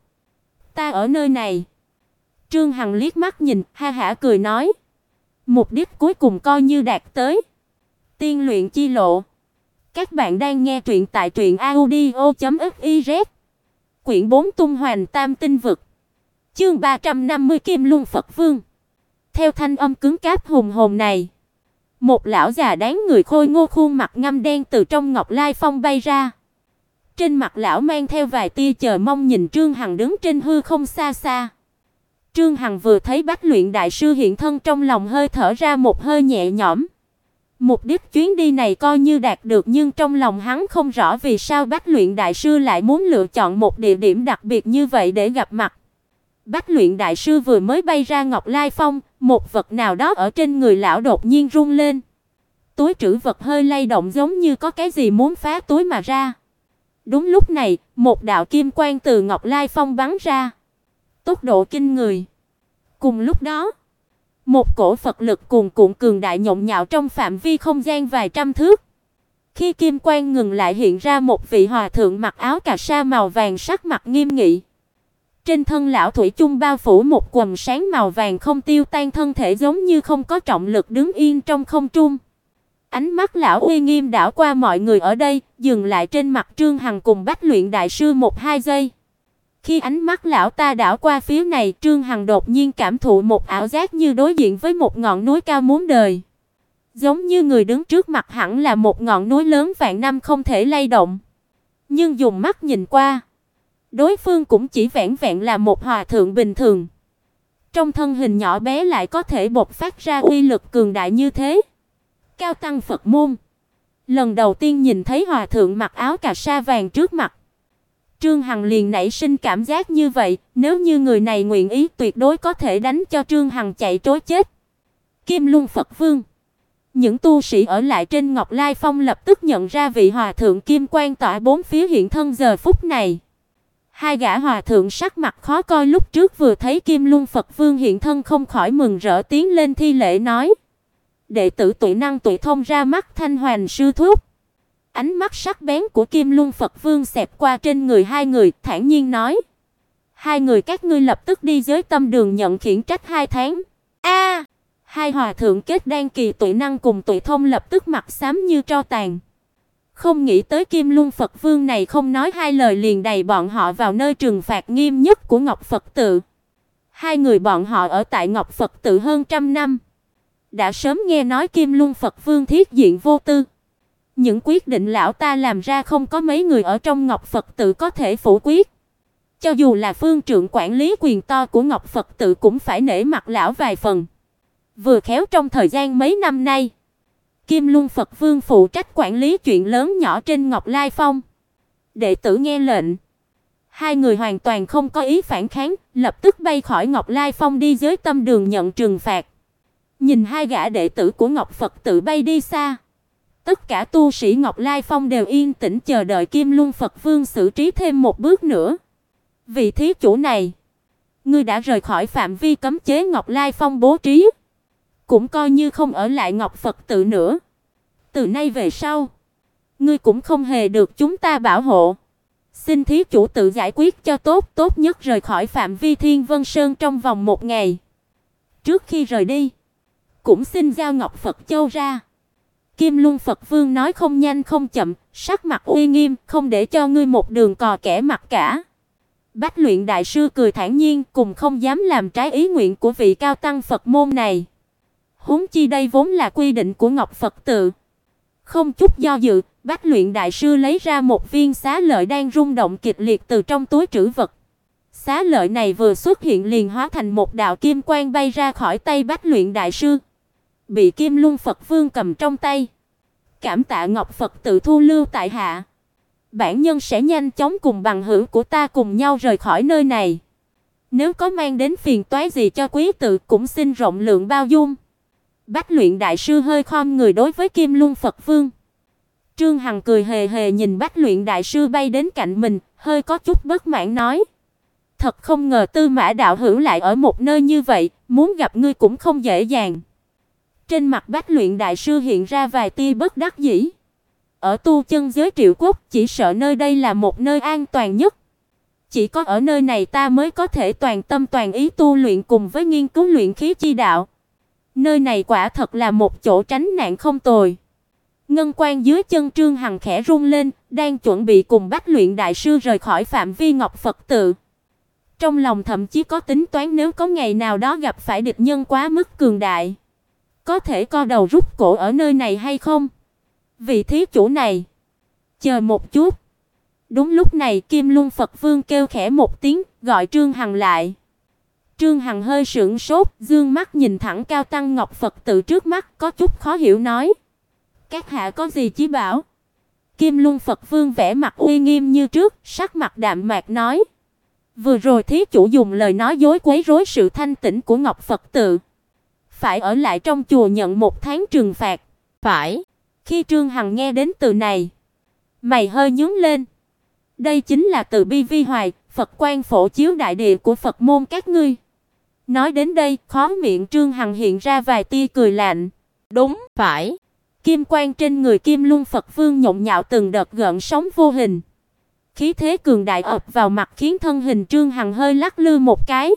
Speaker 1: ta ở nơi này." Trương Hằng liếc mắt nhìn, ha hả cười nói: "Mục đích cuối cùng coi như đạt tới. Tiên luyện chi lộ." Các bạn đang nghe truyện tại truyệnaudio.fiz. Quyển 4 Tung Hoành Tam Tinh Vực. Chương 350 Kim Luân Phật Vương. Theo thanh âm cứng cáp hùng hồn này, một lão già đáng người khôi ngô khuôn mặt ngăm đen từ trong Ngọc Lai Phong bay ra. Trên mặt lão mang theo vài tia chờ mong nhìn Trương Hằng đứng trên hư không xa xa. Trương Hằng vừa thấy Bách Luyện đại sư hiện thân trong lòng hơi thở ra một hơi nhẹ nhõm. Mục đích chuyến đi này coi như đạt được, nhưng trong lòng hắn không rõ vì sao Bách Luyện đại sư lại muốn lựa chọn một địa điểm đặc biệt như vậy để gặp mặt. Bách Luyện đại sư vừa mới bay ra Ngọc Lai Phong, một vật nào đó ở trên người lão đột nhiên rung lên. Túi trữ vật hơi lay động giống như có cái gì muốn phá túi mà ra. Đúng lúc này, một đạo kim quang từ Ngọc Lai Phong bắn ra. Tốc độ kinh người. Cùng lúc đó, một cổ Phật lực cuồn cuộn cường đại nhộn nhạo trong phạm vi không gian vài trăm thước. Khi kim quang ngừng lại hiện ra một vị hòa thượng mặc áo cà sa màu vàng, sắc mặt nghiêm nghị. Trên thân lão thủy chung bao phủ một quầng sáng màu vàng không tiêu tan, thân thể giống như không có trọng lực đứng yên trong không trung. Ánh mắt lão uy nghiêm đảo qua mọi người ở đây, dừng lại trên mặt Trương Hằng cùng Bách Luyện đại sư 1-2 giây. Khi ánh mắt lão ta đảo qua phía này, Trương Hằng đột nhiên cảm thụ một ảo giác như đối diện với một ngọn núi cao muôn đời. Giống như người đứng trước mặt hẳn là một ngọn núi lớn vạn năm không thể lay động. Nhưng dùng mắt nhìn qua, đối phương cũng chỉ vẻn vẹn là một hòa thượng bình thường. Trong thân hình nhỏ bé lại có thể bộc phát ra uy lực cường đại như thế. Cao tăng Phật môn. Lần đầu tiên nhìn thấy hòa thượng mặc áo cà sa vàng trước mặt, Trương Hằng liền nảy sinh cảm giác như vậy, nếu như người này nguyện ý tuyệt đối có thể đánh cho Trương Hằng chạy trối chết. Kim Luân Phật Vương. Những tu sĩ ở lại trên Ngọc Lai Phong lập tức nhận ra vị hòa thượng kim quang tỏa bốn phía hiện thân giờ phút này. Hai gã hòa thượng sắc mặt khó coi lúc trước vừa thấy Kim Luân Phật Vương hiện thân không khỏi mừng rỡ tiến lên thi lễ nói: "Đệ tử Tuệ Năng Tuệ Thông ra mắt Thanh Hoành sư thúc." Ánh mắt sắc bén của Kim Luân Phật Vương xẹt qua trên người hai người, thản nhiên nói: "Hai người các ngươi lập tức đi Giới Tâm Đường nhận khiển trách 2 tháng." A! Hai hòa thượng kết đan kỳ Tuệ Năng cùng Tuệ Thông lập tức mặt xám như tro tàn. Không nghĩ tới Kim Luân Phật Vương này không nói hai lời liền đày bọn họ vào nơi trừng phạt nghiêm nhất của Ngọc Phật Tự. Hai người bọn họ ở tại Ngọc Phật Tự hơn 100 năm, đã sớm nghe nói Kim Luân Phật Vương thiết diện vô tư. Những quyết định lão ta làm ra không có mấy người ở trong Ngọc Phật Tự có thể phủ quyết. Cho dù là phương trượng quản lý quyền to của Ngọc Phật Tự cũng phải nể mặt lão vài phần. Vừa khéo trong thời gian mấy năm nay, Kim Luân Phật Vương phụ trách quản lý chuyện lớn nhỏ trên Ngọc Lai Phong. Đệ tử nghe lệnh. Hai người hoàn toàn không có ý phản kháng, lập tức bay khỏi Ngọc Lai Phong đi Giới Tâm Đường nhận trừng phạt. Nhìn hai gã đệ tử của Ngọc Phật Tự bay đi xa, tất cả tu sĩ Ngọc Lai Phong đều yên tĩnh chờ đợi Kim Luân Phật Vương xử trí thêm một bước nữa. Vị thí chủ này, ngươi đã rời khỏi phạm vi cấm chế Ngọc Lai Phong bố trí, cũng coi như không ở lại Ngọc Phật Tự nữa. Từ nay về sau, ngươi cũng không hề được chúng ta bảo hộ. Xin thí chủ tự giải quyết cho tốt, tốt nhất rời khỏi phạm vi Thiên Vân Sơn trong vòng 1 ngày. Trước khi rời đi, cũng xin giao Ngọc Phật Châu ra." Kim Luân Phật Vương nói không nhanh không chậm, sắc mặt uy nghiêm, "Không để cho ngươi một đường cò kẻ mặc cả." Bách Luyện đại sư cười thản nhiên, cùng không dám làm trái ý nguyện của vị cao tăng Phật môn này. Huống chi đây vốn là quy định của Ngọc Phật Tự. Không chút do dự, Bách Luyện đại sư lấy ra một viên xá lợi đang rung động kịch liệt từ trong túi trữ vật. Xá lợi này vừa xuất hiện liền hóa thành một đạo kim quang bay ra khỏi tay Bách Luyện đại sư, bị Kim Luân Phật Vương cầm trong tay. "Cảm tạ Ngọc Phật Tự thu lưu tại hạ. Bản nhân sẽ nhanh chóng cùng bằng hữu của ta cùng nhau rời khỏi nơi này. Nếu có mang đến phiền toái gì cho quý tự cũng xin rộng lượng bao dung." Bách Luyện đại sư hơi khom người đối với Kim Luân Phật Vương. Trương Hằng cười hề hề nhìn Bách Luyện đại sư bay đến cạnh mình, hơi có chút bất mãn nói: Thật không ngờ Tư Mã đạo hữu lại ở một nơi như vậy, muốn gặp ngươi cũng không dễ dàng. Trên mặt Bách Luyện đại sư hiện ra vài tia bất đắc dĩ. Ở tu chân giới Triệu Quốc, chỉ sợ nơi đây là một nơi an toàn nhất. Chỉ có ở nơi này ta mới có thể toàn tâm toàn ý tu luyện cùng với nghiên cứu luyện khí chi đạo. Nơi này quả thật là một chỗ tránh nạn không tồi. Ngân quan dưới chân Trương Hằng khẽ rung lên, đang chuẩn bị cùng Bách Luyện đại sư rời khỏi phạm vi Ngọc Phật tự. Trong lòng thậm chí có tính toán nếu có ngày nào đó gặp phải địch nhân quá mức cường đại, có thể co đầu rút cổ ở nơi này hay không? Vị thí chủ này, chờ một chút. Đúng lúc này Kim Luân Phật Vương kêu khẽ một tiếng, gọi Trương Hằng lại. Trương Hằng hơi sững sốt, dương mắt nhìn thẳng cao tăng Ngọc Phật tự trước mắt, có chút khó hiểu nói: "Các hạ có gì chí bảo?" Kim Luân Phật Vương vẻ mặt uy nghiêm như trước, sắc mặt đạm mạc nói: "Vừa rồi thí chủ dùng lời nói dối quấy rối sự thanh tĩnh của Ngọc Phật tự, phải ở lại trong chùa nhận 1 tháng trừng phạt." "Phải." Khi Trương Hằng nghe đến từ này, mày hơi nhướng lên. Đây chính là từ Bi Vi Hoài, Phật quan phổ chiếu đại địa của Phật môn các ngươi. Nói đến đây, khóe miệng Trương Hằng hiện ra vài tia cười lạnh. "Đúng, phải." Kim quang trên người Kim Luân Phật Vương nhộn nhạo từng đợt gợn sóng vô hình. Khí thế cường đại ập vào mặt khiến thân hình Trương Hằng hơi lắc lư một cái.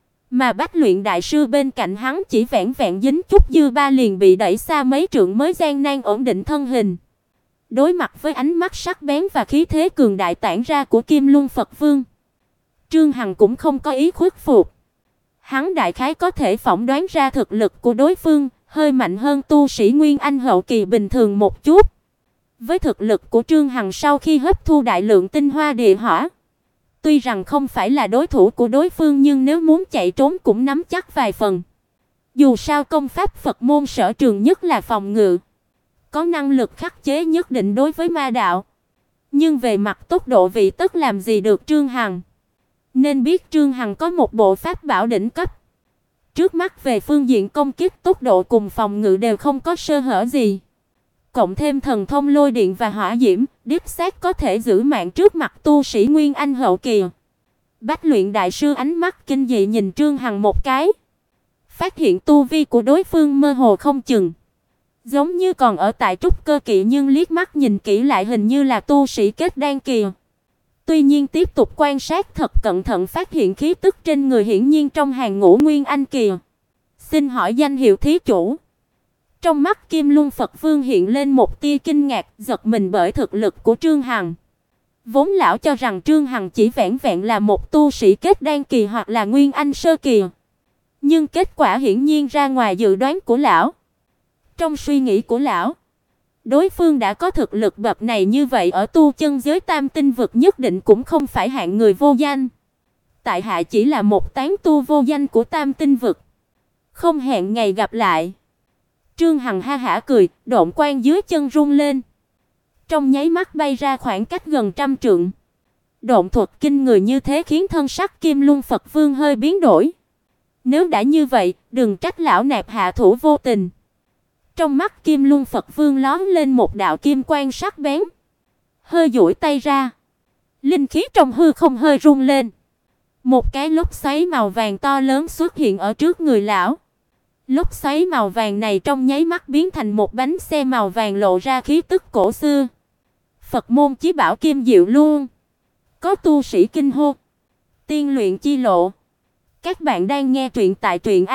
Speaker 1: Mà Bách Luyện đại sư bên cạnh hắn chỉ vẹn vẹn dính chút dư ba liền bị đẩy xa mấy trượng mới gian nan ổn định thân hình. Đối mặt với ánh mắt sắc bén và khí thế cường đại tản ra của Kim Luân Phật Vương, Trương Hằng cũng không có ý khuất phục. Hắn đại khái có thể phỏng đoán ra thực lực của đối phương, hơi mạnh hơn tu sĩ Nguyên Anh hậu kỳ bình thường một chút. Với thực lực của Trương Hằng sau khi hấp thu đại lượng tinh hoa địa hỏa, tuy rằng không phải là đối thủ của đối phương nhưng nếu muốn chạy trốn cũng nắm chắc vài phần. Dù sao công pháp Phật môn sở trường nhất là phòng ngự, có năng lực khắc chế nhất định đối với ma đạo. Nhưng về mặt tốc độ vị tất làm gì được Trương Hằng. Nên biết Trương Hằng có một bộ pháp bảo đỉnh cấp. Trước mắt về phương diện công kích, tốc độ cùng phòng ngự đều không có sơ hở gì. Cộng thêm thần thông lôi điện và hỏa diễm, đích xác có thể giữ mạng trước mặt tu sĩ Nguyên Anh hậu kỳ. Bách Luyện đại sư ánh mắt kinh dị nhìn Trương Hằng một cái, phát hiện tu vi của đối phương mơ hồ không chừng, giống như còn ở tại trúc cơ kỳ, nhưng liếc mắt nhìn kỹ lại hình như là tu sĩ kết đan kỳ. Tuy nhiên tiếp tục quan sát thật cẩn thận phát hiện khí tức trên người hiển nhiên trong hàng ngũ Nguyên Anh kỳ. "Xin hỏi danh hiệu thí chủ?" Trong mắt Kim Luân Phật Vương hiện lên một tia kinh ngạc, giật mình bởi thực lực của Trương Hằng. Vốn lão cho rằng Trương Hằng chỉ vẹn vẹn là một tu sĩ kết đan kỳ hoặc là Nguyên Anh sơ kỳ. Nhưng kết quả hiển nhiên ra ngoài dự đoán của lão. Trong suy nghĩ của lão, đối phương đã có thực lực bậc này như vậy ở tu chân giới tam tinh vực nhất định cũng không phải hạng người vô danh. Tại hạ chỉ là một tán tu vô danh của tam tinh vực, không hẹn ngày gặp lại. Trương Hằng ha hả cười, độn quang dưới chân rung lên. Trong nháy mắt bay ra khoảng cách gần 100 trượng. Độn thuật kinh người như thế khiến thân sắc Kim Luân Phật Vương hơi biến đổi. Nếu đã như vậy, đừng trách lão nạp hạ thủ vô tình. Trong mắt Kim Luân Phật Vương lóe lên một đạo kim quang sắc bén. Hơi duỗi tay ra, linh khí trong hư không hơi rung lên. Một cái lốc xoáy màu vàng to lớn xuất hiện ở trước người lão. Lốc xoáy màu vàng này trong nháy mắt biến thành một bánh xe màu vàng lộ ra khí tức cổ xưa. Phật môn chí bảo Kim Diệu Luân. Có tu sĩ kinh hô: "Tiên luyện chi lộ." Các bạn đang nghe truyện tại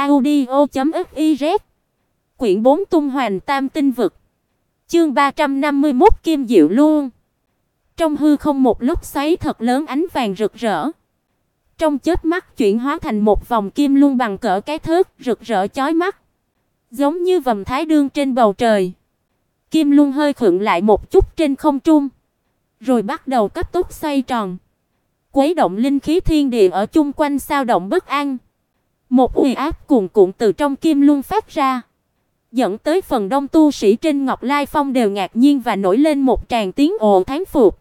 Speaker 1: truyệnaudio.fiz. Quyển 4 Tung Hoành Tam Tinh Vực. Chương 351 Kim Diệu Luân. Trong hư không một lốc xoáy thật lớn ánh vàng rực rỡ. Trong chớp mắt chuyển hóa thành một vòng kim luân bằng cỡ cái thớt, rực rỡ chói mắt, giống như vầng thái dương trên bầu trời. Kim luân hơi khựng lại một chút trên không trung, rồi bắt đầu cấp tốc xoay tròn, quấy động linh khí thiên địa ở chung quanh sao động bất an. Một uy áp cuồn cuộn từ trong kim luân phát ra, dẫn tới phần đông tu sĩ trên Ngọc Lai Phong đều ngạc nhiên và nổi lên một tràng tiếng ồ thán phục.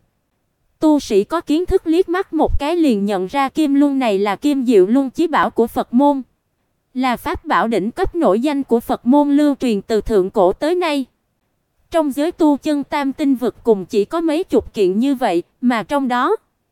Speaker 1: Tu sĩ có kiến thức liếc mắt một cái liền nhận ra kim luân này là Kim Diệu Luân chí bảo của Phật môn, là pháp bảo đỉnh cấp nổi danh của Phật môn lưu truyền từ thượng cổ tới nay. Trong giới tu chân tam tinh vực cùng chỉ có mấy chục kiện như vậy, mà trong đó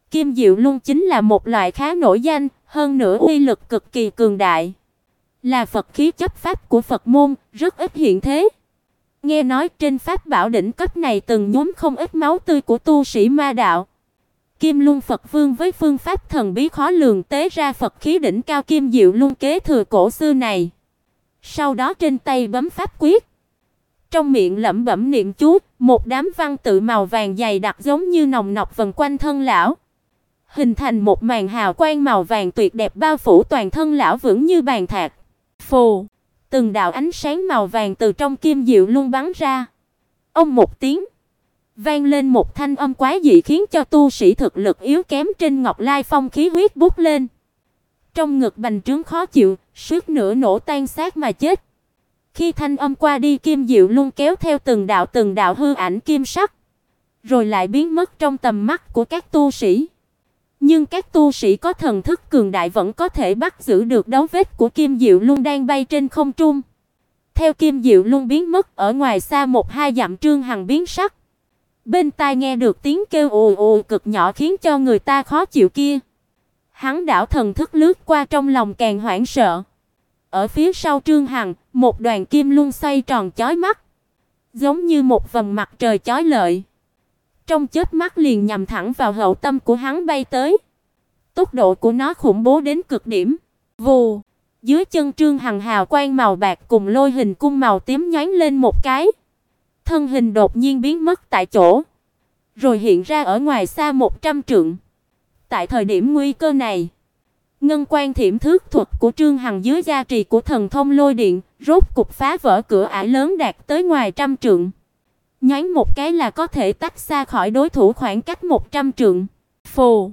Speaker 1: Kim Diệu Luân chính là một loại khá nổi danh, hơn nữa uy lực cực kỳ cường đại. Là Phật khí chấp pháp của Phật môn, rất ít hiện thế. Nghe nói trên pháp bảo đỉnh cấp này từng nhuốm không ít máu tươi của tu sĩ ma đạo. Kim Luân Phật Vương với phương pháp thần bí khó lường tế ra Phật khí đỉnh cao Kim Diệu Luân kế thừa cổ xưa này. Sau đó trên tay bấm pháp quyết, trong miệng lẩm bẩm niệm chú, một đám văn tự màu vàng dày đặc giống như nòng nọc vần quanh thân lão, hình thành một màn hào quang màu vàng tuyệt đẹp bao phủ toàn thân lão vững như bàn thạch. Phù, từng đạo ánh sáng màu vàng từ trong Kim Diệu Luân bắn ra. Ông một tiếng, vang lên một thanh âm quái dị khiến cho tu sĩ thực lực yếu kém trên Ngọc Lai Phong khí huyết bốc lên. Trong ngực bành trướng khó chịu, suýt nữa nổ tan xác mà chết. Khi thanh âm qua đi, Kim Diệu Luân kéo theo từng đạo hư ảnh kim sắc, rồi lại biến mất trong tầm mắt của các tu sĩ. Nhưng các tu sĩ có thần thức cường đại vẫn có thể bắt giữ được dấu vết của Kim Diệu Luân đang bay trên không trung. Theo Kim Diệu Luân biến mất, ở ngoài xa 1-2 dặm Trương Hằng biến sắc. Bên tai nghe được tiếng kêu ù ù cực nhỏ khiến cho người ta khó chịu kia. Hắn đảo thần thức lướt qua, trong lòng càng hoảng sợ. Ở phía sau Trương Hằng, một đoàn kim luân xoay tròn chói mắt, giống như một vầng mặt trời chói lọi. Trong chớp mắt liền nhằm thẳng vào hậu tâm của hắn bay tới. Tốc độ của nó khủng bố đến cực điểm. Vù, dưới chân Trương Hằng hào quang màu bạc cùng lôi hình cung màu tím nhoáng lên một cái. Thân hình đột nhiên biến mất tại chỗ, rồi hiện ra ở ngoài xa 100 trượng. Tại thời điểm nguy cơ này, ngân quan thiểm thước thuật của Trương Hằng dưới gia trì của thần thông lôi điện, rốt cục phá vỡ cửa ải lớn đạt tới ngoài 100 trượng. Nhoáng một cái là có thể tách xa khỏi đối thủ khoảng cách 100 trượng. Phù,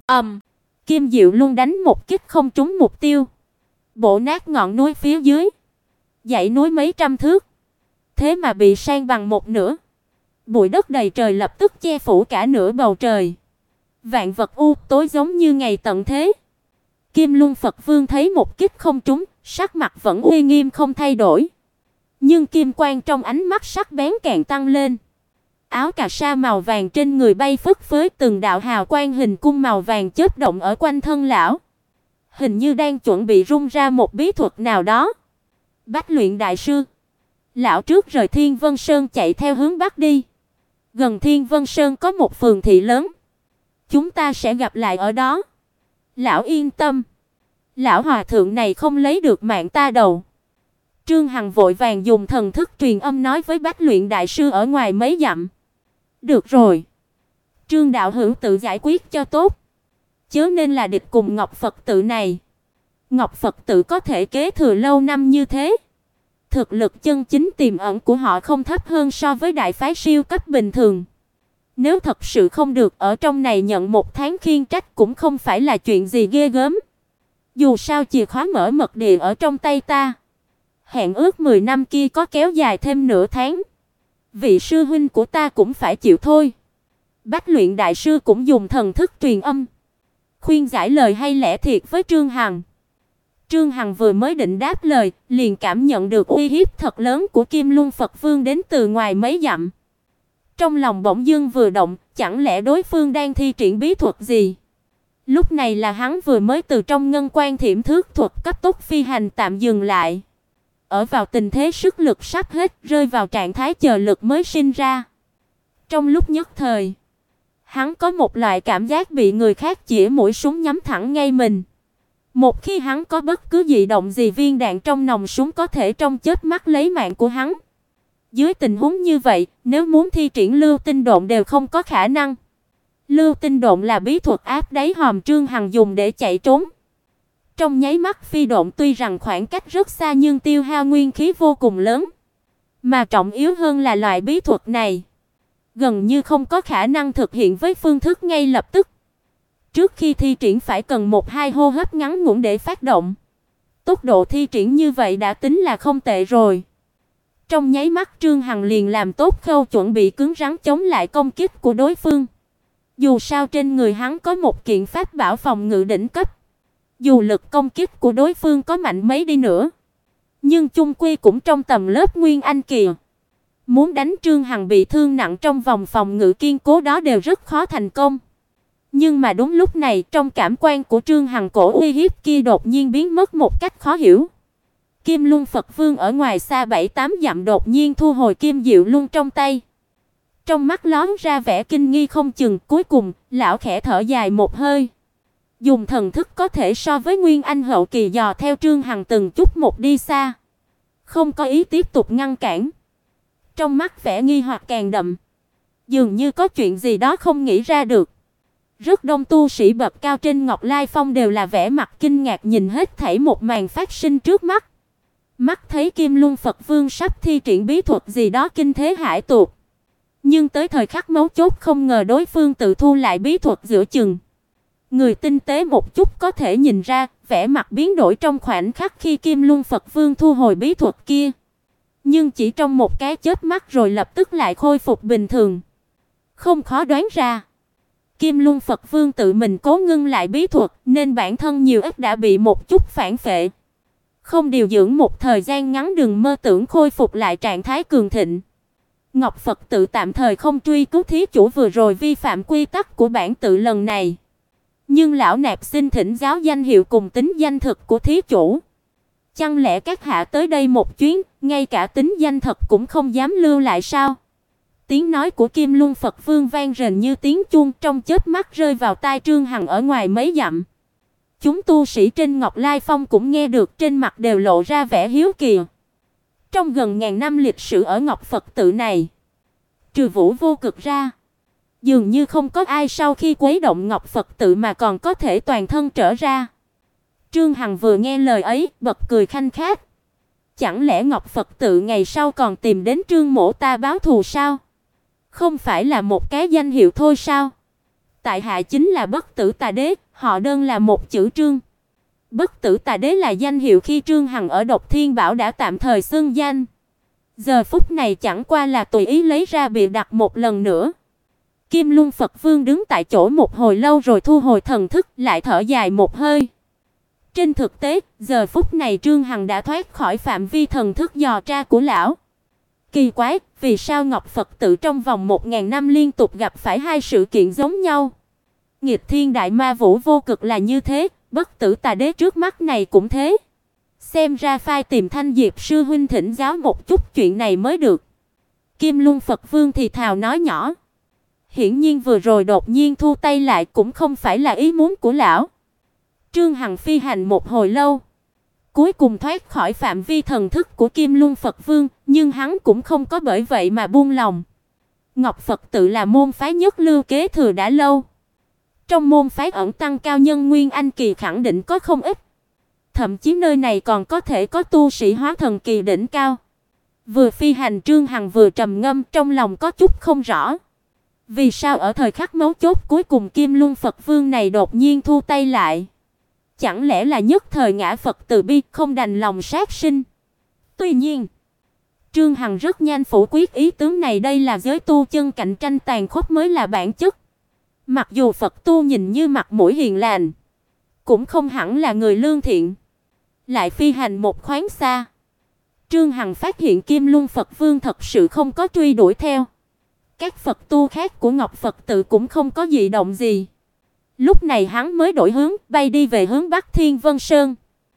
Speaker 1: Kim Diệu Luân đánh một kích không trúng mục tiêu, bổ nát ngọn núi phía dưới, dãy núi mấy trăm thước, thế mà bị san bằng một nửa. Bụi đất đầy trời lập tức che phủ cả nửa bầu trời. Vạn vật u tối giống như ngày tận thế. Kim Luân Phật Vương thấy một kích không trúng, sắc mặt vẫn uy nghiêm không thay đổi, nhưng kim quang trong ánh mắt sắc bén càng tăng lên. Áo cà sa màu vàng trên người bay phất phới, từng đạo hào quang hình cung màu vàng chớp động ở quanh thân lão, hình như đang chuẩn bị rung ra một bí thuật nào đó. Bách Luyện đại sư, lão trước rời Thiên Vân Sơn chạy theo hướng bắc đi. Gần Thiên Vân Sơn có một phường thị lớn, chúng ta sẽ gặp lại ở đó. Lão yên tâm, lão hòa thượng này không lấy được mạng ta đâu. Trương Hằng vội vàng dùng thần thức truyền âm nói với Bách Luyện đại sư ở ngoài mấy dặm. Được rồi, Trương đạo hữu tự giải quyết cho tốt, chớ nên là địch cùng Ngọc Phật tự này. Ngọc Phật tự có thể kế thừa lâu năm như thế, thực lực chân chính tiềm ẩn của họ không thấp hơn so với đại phái siêu cấp bình thường. Nếu thật sự không được ở trong này nhận một tháng khiên trách cũng không phải là chuyện gì ghê gớm. Dù sao chìa khóa mở mật địa ở trong tay ta. Hẹn ước 10 năm kia có kéo dài thêm nửa tháng, vị sư huynh của ta cũng phải chịu thôi. Bách Luyện đại sư cũng dùng thần thức truyền âm, khuyên giải lời hay lẽ thiệt với Trương Hằng. Trương Hằng vừa mới định đáp lời, liền cảm nhận được uy hiếp thật lớn của Kim Luân Phật Vương đến từ ngoài mấy dặm. Trong lòng bỗng dưng vừa động, chẳng lẽ đối phương đang thi triển bí thuật gì? Lúc này là hắn vừa mới từ trong ngân quan thiểm thước thuật cấp tốc phi hành tạm dừng lại. Ở vào tình thế sức lực sắp hết, rơi vào trạng thái chờ lực mới sinh ra. Trong lúc nhất thời, hắn có một loại cảm giác bị người khác chĩa mũi súng nhắm thẳng ngay mình. Một khi hắn có bất cứ dị động gì, viên đạn trong nòng súng có thể trong chớp mắt lấy mạng của hắn. Dưới tình huống như vậy, nếu muốn thi triển lưu tinh độn đều không có khả năng. Lưu tinh độn là bí thuật áp đáy hòm Trương Hằng dùng để chạy trốn. Trong nháy mắt phi độn tuy rằng khoảng cách rất xa nhưng tiêu hao nguyên khí vô cùng lớn. Mà trọng yếu hơn là loại bí thuật này gần như không có khả năng thực hiện với phương thức ngay lập tức. Trước khi thi triển phải cần 1-2 hô hấp ngắn ngủn để phát động. Tốc độ thi triển như vậy đã tính là không tệ rồi. Trong nháy mắt Trương Hằng liền làm tốt khâu chuẩn bị cứng rắn chống lại công kích của đối phương. Dù sao trên người hắn có một kiện pháp bảo phòng ngự đỉnh cấp. Dù lực công kích của đối phương có mạnh mấy đi nữa, nhưng chung quy cũng trong tầm lớp Nguyên Anh kỳ. Muốn đánh Trương Hằng bị thương nặng trong vòng phòng ngự kiên cố đó đều rất khó thành công. Nhưng mà đúng lúc này, trong cảm quan của Trương Hằng, cổ uy hiếp kia đột nhiên biến mất một cách khó hiểu. Kim Luân Phật Vương ở ngoài xa 7-8 dặm đột nhiên thu hồi kim diệu luân trong tay. Trong mắt lóe ra vẻ kinh nghi không chừng, cuối cùng, lão khẽ thở dài một hơi. Dùng thần thức có thể so với Nguyên Anh hậu kỳ dò theo Trương Hằng từng chút một đi xa, không có ý tiếp tục ngăn cản. Trong mắt vẻ nghi hoặc càng đậm, dường như có chuyện gì đó không nghĩ ra được. Rất đông tu sĩ bậc cao trên Ngọc Lai Phong đều là vẻ mặt kinh ngạc nhìn hết thảy một màn phát sinh trước mắt. Mắt thấy Kim Luân Phật Vương sắp thi triển bí thuật gì đó kinh thế hải tuột, nhưng tới thời khắc mấu chốt không ngờ đối phương tự thu lại bí thuật giữa chừng. Người tinh tế một chút có thể nhìn ra, vẻ mặt biến đổi trong khoảnh khắc khi Kim Luân Phật Vương thu hồi bí thuật kia. Nhưng chỉ trong một cái chớp mắt rồi lập tức lại khôi phục bình thường. Không khó đoán ra, Kim Luân Phật Vương tự mình cố ngưng lại bí thuật, nên bản thân nhiều ít đã bị một chút phản phệ. Không điều dưỡng một thời gian ngắn đừng mơ tưởng khôi phục lại trạng thái cường thịnh. Ngọc Phật tự tạm thời không truy cứu thí chủ vừa rồi vi phạm quy tắc của bản tự lần này. Nhưng lão nạp xin thỉnh giáo danh hiệu cùng tính danh thực của thí chủ. Chẳng lẽ các hạ tới đây một chuyến, ngay cả tính danh thật cũng không dám lưu lại sao? Tiếng nói của Kim Luân Phật Vương vang rền như tiếng chuông, trong chớp mắt rơi vào tai Trương Hằng ở ngoài mấy dặm. Chúng tu sĩ trên Ngọc Lai Phong cũng nghe được, trên mặt đều lộ ra vẻ hiếu kỳ. Trong gần ngàn năm lịch sử ở Ngọc Phật tự này, trừ Vũ Vô Cực ra, dường như không có ai sau khi quấy động Ngọc Phật tự mà còn có thể toàn thân trở ra. Trương Hằng vừa nghe lời ấy, bật cười khanh khách. Chẳng lẽ Ngọc Phật tự ngày sau còn tìm đến Trương mỗ ta báo thù sao? Không phải là một cái danh hiệu thôi sao? Tại hạ chính là Bất Tử Tà Đế, họ đơn là một chữ Trương. Bất Tử Tà Đế là danh hiệu khi Trương Hằng ở Độc Thiên Bảo đã tạm thời xưng danh. Giờ phút này chẳng qua là tùy ý lấy ra bịa đặt một lần nữa. Kim Luân Phật Vương đứng tại chỗ một hồi lâu rồi thu hồi thần thức, lại thở dài một hơi. Trên thực tế, giờ phút này Trương Hằng đã thoát khỏi phạm vi thần thức dò tra của lão. Kỳ quái, vì sao Ngọc Phật tự trong vòng 1000 năm liên tục gặp phải hai sự kiện giống nhau? Nghịch Thiên Đại Ma Vũ Vô Cực là như thế, Bất Tử Tà Đế trước mắt này cũng thế. Xem ra phai tìm Thanh Diệp sư huynh thỉnh giáo một chút chuyện này mới được. Kim Luân Phật Vương thì thào nói nhỏ. Hiển nhiên vừa rồi đột nhiên thu tay lại cũng không phải là ý muốn của lão. Trương Hằng phi hành một hồi lâu, cuối cùng thoát khỏi phạm vi thần thức của Kim Luân Phật Vương, nhưng hắn cũng không có bởi vậy mà buông lòng. Ngọc Phật tự là môn phái nhất lưu kế thừa đã lâu. Trong môn phái ẩn tăng cao nhân Nguyên Anh kỳ khẳng định có không ít. Thậm chí nơi này còn có thể có tu sĩ hóa thần kỳ đỉnh cao. Vừa phi hành Trương Hằng vừa trầm ngâm, trong lòng có chút không rõ. Vì sao ở thời khắc mấu chốt cuối cùng Kim Luân Phật Vương này đột nhiên thu tay lại? Chẳng lẽ là nhất thời ngã Phật từ bi, không đành lòng sát sinh? Tuy nhiên, Trương Hằng rất nhanh phủ quyết ý tướng này, đây là giới tu chân cạnh tranh tàn khốc mới là bản chất. Mặc dù Phật tu nhìn như mặt mũi hiền lành, cũng không hẳn là người lương thiện. Lại phi hành một khoáng xa, Trương Hằng phát hiện Kim Luân Phật Vương thật sự không có truy đuổi theo. Các Phật tu khác của Ngọc Phật tự cũng không có dị động gì. Lúc này hắn mới đổi hướng, bay đi về hướng Bắc Thiên Vân Sơn.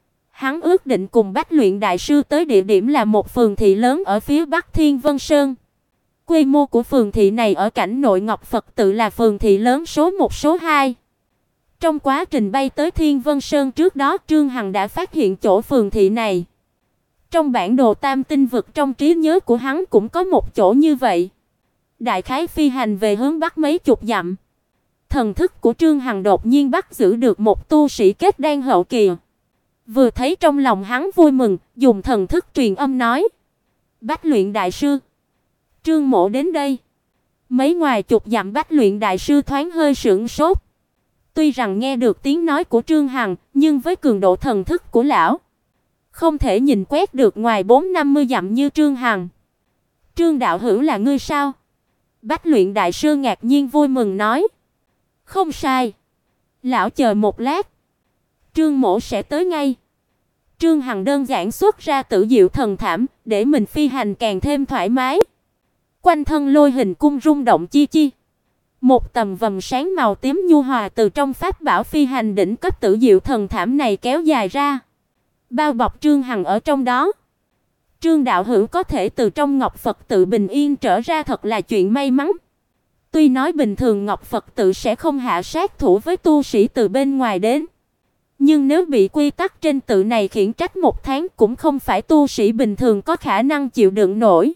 Speaker 1: Hắn ước định cùng Bách Luyện đại sư tới địa điểm là một phường thị lớn ở phía Bắc Thiên Vân Sơn. Quy mô của phường thị này ở cảnh nội Ngọc Phật tự là phường thị lớn số 1 số 2. Trong quá trình bay tới Thiên Vân Sơn trước đó, Trương Hằng đã phát hiện chỗ phường thị này. Trong bản đồ Tam Tinh vực trong trí nhớ của hắn cũng có một chỗ như vậy. Đại khái phi hành về hướng bắc mấy chục dặm, thần thức của Trương Hằng đột nhiên bắt giữ được một tu sĩ kết đan hậu kỳ. Vừa thấy trong lòng hắn vui mừng, dùng thần thức truyền âm nói: "Bách Luyện đại sư, Trương mỗ đến đây." Mấy ngoài chục dặm Bách Luyện đại sư thoáng hơi sửng sốt. Tuy rằng nghe được tiếng nói của Trương Hằng, nhưng với cường độ thần thức của lão, không thể nhìn quét được ngoài 4-50 dặm như Trương Hằng. "Trương đạo hữu là ngươi sao?" Bách Luyện đại sư ngạc nhiên vui mừng nói: "Không sai. Lão chờ một lát, Trương mỗ sẽ tới ngay." Trương Hằng đơn giản xuất ra Tử Diệu thần thảm, để mình phi hành càng thêm thoải mái. Quanh thân lôi hình cung rung động chi chi. Một tầm vầng sáng màu tím nhu hòa từ trong pháp bảo phi hành đỉnh cấp tử diệu thần thảm này kéo dài ra, bao bọc Trương Hằng ở trong đó. Trương đạo hữu có thể từ trong Ngọc Phật tự bình yên trở ra thật là chuyện may mắn. Tuy nói bình thường Ngọc Phật tự sẽ không hạ sát thủ với tu sĩ từ bên ngoài đến, nhưng nếu bị quy tắc trên tự này khiển trách 1 tháng cũng không phải tu sĩ bình thường có khả năng chịu đựng nổi.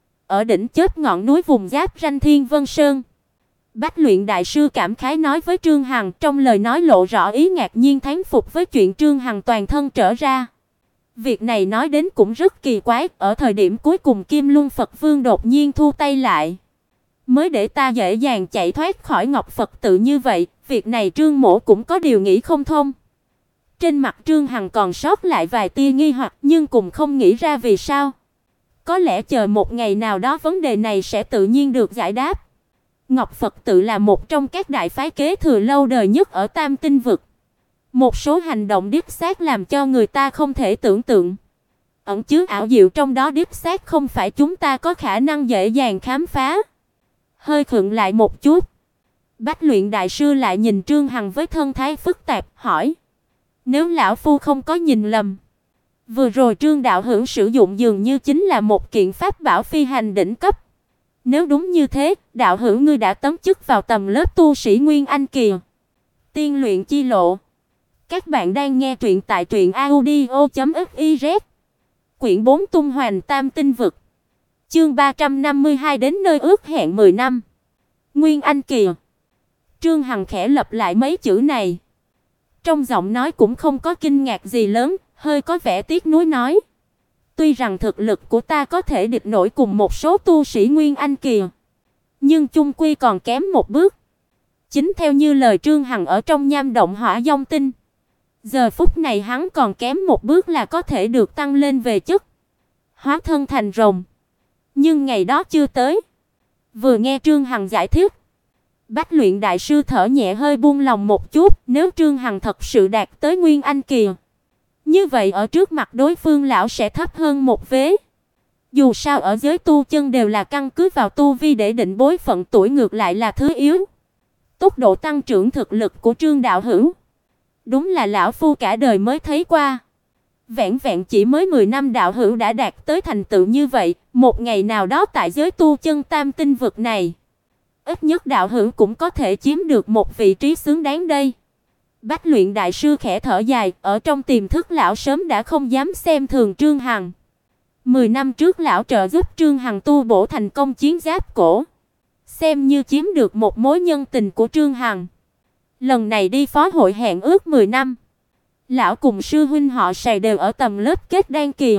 Speaker 1: Ở đỉnh chóp ngọn núi vùng giáp ranh Thiên Vân Sơn, Bách Luyện đại sư cảm khái nói với Trương Hằng, trong lời nói lộ rõ ý ngạc nhiên thán phục với chuyện Trương Hằng toàn thân trở ra. Việc này nói đến cũng rất kỳ quái, ở thời điểm cuối cùng Kim Luân Phật Vương đột nhiên thu tay lại, mới để ta dễ dàng chạy thoát khỏi Ngọc Phật tự như vậy, việc này Trương mỗ cũng có điều nghĩ không thông. Trên mặt Trương Hằng còn sót lại vài tia nghi hoặc, nhưng cũng không nghĩ ra vì sao. Có lẽ chờ một ngày nào đó vấn đề này sẽ tự nhiên được giải đáp. Ngọc Phật tự là một trong các đại phái kế thừa lâu đời nhất ở Tam Tinh vực. Một số hành động đích xác làm cho người ta không thể tưởng tượng. Ẩn chứa ảo diệu trong đó đích xác không phải chúng ta có khả năng dễ dàng khám phá. Hơi khựng lại một chút, Bách Luyện đại sư lại nhìn Trương Hằng với thân thái phức tạp, hỏi: "Nếu lão phu không có nhìn lầm, vừa rồi Trương đạo hữu sử dụng dường như chính là một kiện pháp bảo phi hành đỉnh cấp. Nếu đúng như thế, đạo hữu ngươi đã tấm chức vào tầm lớp tu sĩ Nguyên Anh kỳ." Tiên luyện chi lộ. Các bạn đang nghe truyện tại truyệnaudio.fiz. Quyển 4 tung hoành Tam Tinh vực. Chương 352 đến nơi ước hẹn 10 năm. Nguyên Anh kỳ. Trương Hằng khẽ lặp lại mấy chữ này. Trong giọng nói cũng không có kinh ngạc gì lớn, hơi có vẻ tiếc nuối nói: "Tuy rằng thực lực của ta có thể địch nổi cùng một số tu sĩ Nguyên Anh kỳ, nhưng chung quy còn kém một bước." Chính theo như lời Trương Hằng ở trong nham động Hỏa Vong Tinh, giờ phút này hắn còn kém một bước là có thể được tăng lên về chất, hóa thân thành rồng. Nhưng ngày đó chưa tới. Vừa nghe Trương Hằng giải thích, Bách Luyện đại sư thở nhẹ hơi buông lòng một chút, nếu Trương Hằng thật sự đạt tới Nguyên Anh kỳ, như vậy ở trước mặt đối phương lão sẽ thấp hơn một vế. Dù sao ở giới tu chân đều là căn cứ vào tu vi để định bối phận, tuổi ngược lại là thứ yếu. Tốc độ tăng trưởng thực lực của Trương đạo hữu, đúng là lão phu cả đời mới thấy qua. Vẹn vẹn chỉ mới 10 năm đạo hữu đã đạt tới thành tựu như vậy, một ngày nào đó tại giới tu chân Tam Tinh vực này, ít nhất đạo hữu cũng có thể chiếm được một vị trí xứng đáng đây. Bách Luyện đại sư khẽ thở dài, ở trong tiềm thức lão sớm đã không dám xem thường Trương Hằng. 10 năm trước lão trợ giúp Trương Hằng tu bổ thành công chiến giáp cổ, xem như chiếm được một mối nhân tình của Trương Hằng. Lần này đi phó hội hẹn ước 10 năm, lão cùng sư huynh họ Sài đều ở tầm lớp kết đan kỳ.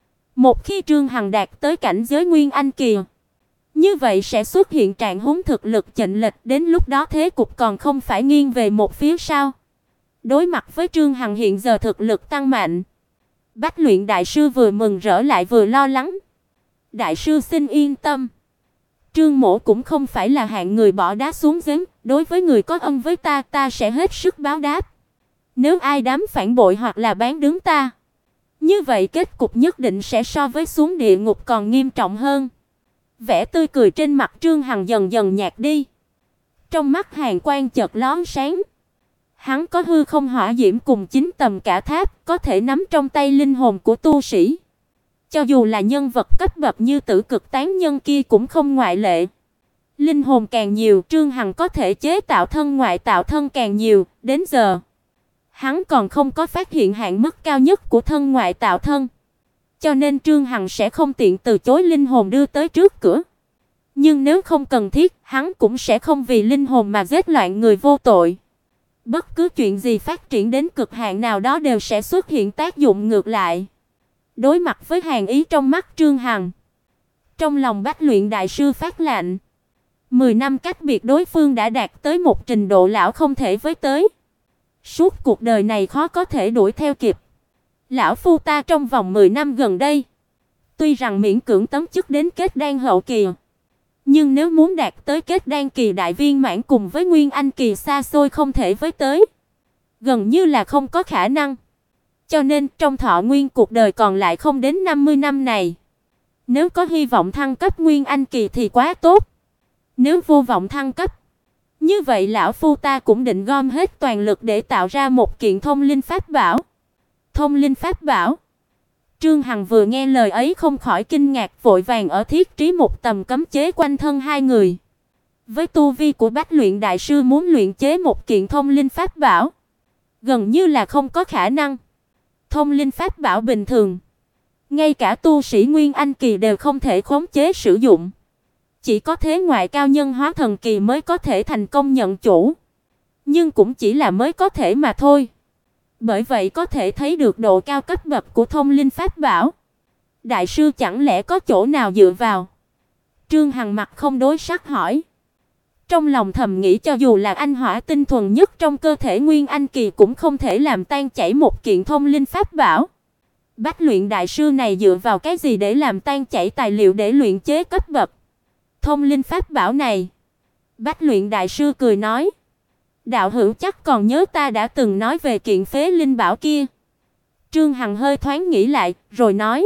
Speaker 1: Một khi Trương Hằng đạt tới cảnh giới Nguyên Anh kỳ, như vậy sẽ xuất hiện trạng huống thực lực chênh lệch, đến lúc đó thế cục còn không phải nghiêng về một phía sao? Đối mặt với Trương Hằng hiện giờ thực lực tăng mạnh, Bách Luyện đại sư vừa mừng rỡ lại vừa lo lắng. "Đại sư xin yên tâm, Trương mỗ cũng không phải là hạng người bỏ đá xuống giếng, đối với người có ân với ta, ta sẽ hết sức báo đáp. Nếu ai dám phản bội hoặc là bán đứng ta, như vậy kết cục nhất định sẽ so với xuống địa ngục còn nghiêm trọng hơn." Vẻ tươi cười trên mặt Trương Hằng dần dần nhạt đi. Trong mắt hàn quang chợt lóe sáng. Hắn có hư không hỏa diễm cùng 9 tầm cả tháp, có thể nắm trong tay linh hồn của tu sĩ. Cho dù là nhân vật cấp bậc như Tử Cực Tán Nhân kia cũng không ngoại lệ. Linh hồn càng nhiều, Trương Hằng có thể chế tạo thân ngoại tạo thân càng nhiều, đến giờ hắn còn không có phát hiện hạn mức cao nhất của thân ngoại tạo thân. Cho nên Trương Hằng sẽ không tiện từ chối linh hồn đưa tới trước cửa. Nhưng nếu không cần thiết, hắn cũng sẽ không vì linh hồn mà giết loạn người vô tội. Bất cứ chuyện gì phát triển đến cực hạn nào đó đều sẽ xuất hiện tác dụng ngược lại. Đối mặt với hàn ý trong mắt Trương Hằng, trong lòng Bách Luyện đại sư phát lạnh. 10 năm cách biệt đối phương đã đạt tới một trình độ lão không thể với tới. Suốt cuộc đời này khó có thể đuổi theo kịp. Lão phu ta trong vòng 10 năm gần đây, tuy rằng miễn cưỡng tấm chức đến kết đan hậu kỳ, nhưng nếu muốn đạt tới kết đan kỳ đại viên mãn cùng với Nguyên Anh kỳ xa xôi không thể với tới, gần như là không có khả năng. Cho nên trong thọ nguyên cuộc đời còn lại không đến 50 năm này, nếu có hy vọng thăng cấp Nguyên Anh kỳ thì quá tốt. Nếu vô vọng thăng cấp, Như vậy lão phu ta cũng định gom hết toàn lực để tạo ra một kiện thông linh pháp bảo. Thông linh pháp bảo? Trương Hằng vừa nghe lời ấy không khỏi kinh ngạc, vội vàng ở thiết trí một tầm cấm chế quanh thân hai người. Với tu vi của Bách Luyện đại sư muốn luyện chế một kiện thông linh pháp bảo, gần như là không có khả năng. Thông linh pháp bảo bình thường, ngay cả tu sĩ Nguyên Anh kỳ đều không thể khống chế sử dụng. Chỉ có thế ngoại cao nhân hóa thần kỳ mới có thể thành công nhận chủ, nhưng cũng chỉ là mới có thể mà thôi. Bởi vậy có thể thấy được độ cao cấp bậc của thông linh pháp bảo. Đại sư chẳng lẽ có chỗ nào dựa vào? Trương Hằng mặt không đối sắc hỏi. Trong lòng thầm nghĩ cho dù là anh hỏa tinh thuần nhất trong cơ thể Nguyên Anh kỳ cũng không thể làm tan chảy một kiện thông linh pháp bảo. Bách Luyện đại sư này dựa vào cái gì để làm tan chảy tài liệu để luyện chế cấp bậc thông linh pháp bảo này? Bách Luyện đại sư cười nói, đạo hữu chắc còn nhớ ta đã từng nói về kiện phế linh bảo kia. Trương Hằng hơi thoáng nghĩ lại, rồi nói,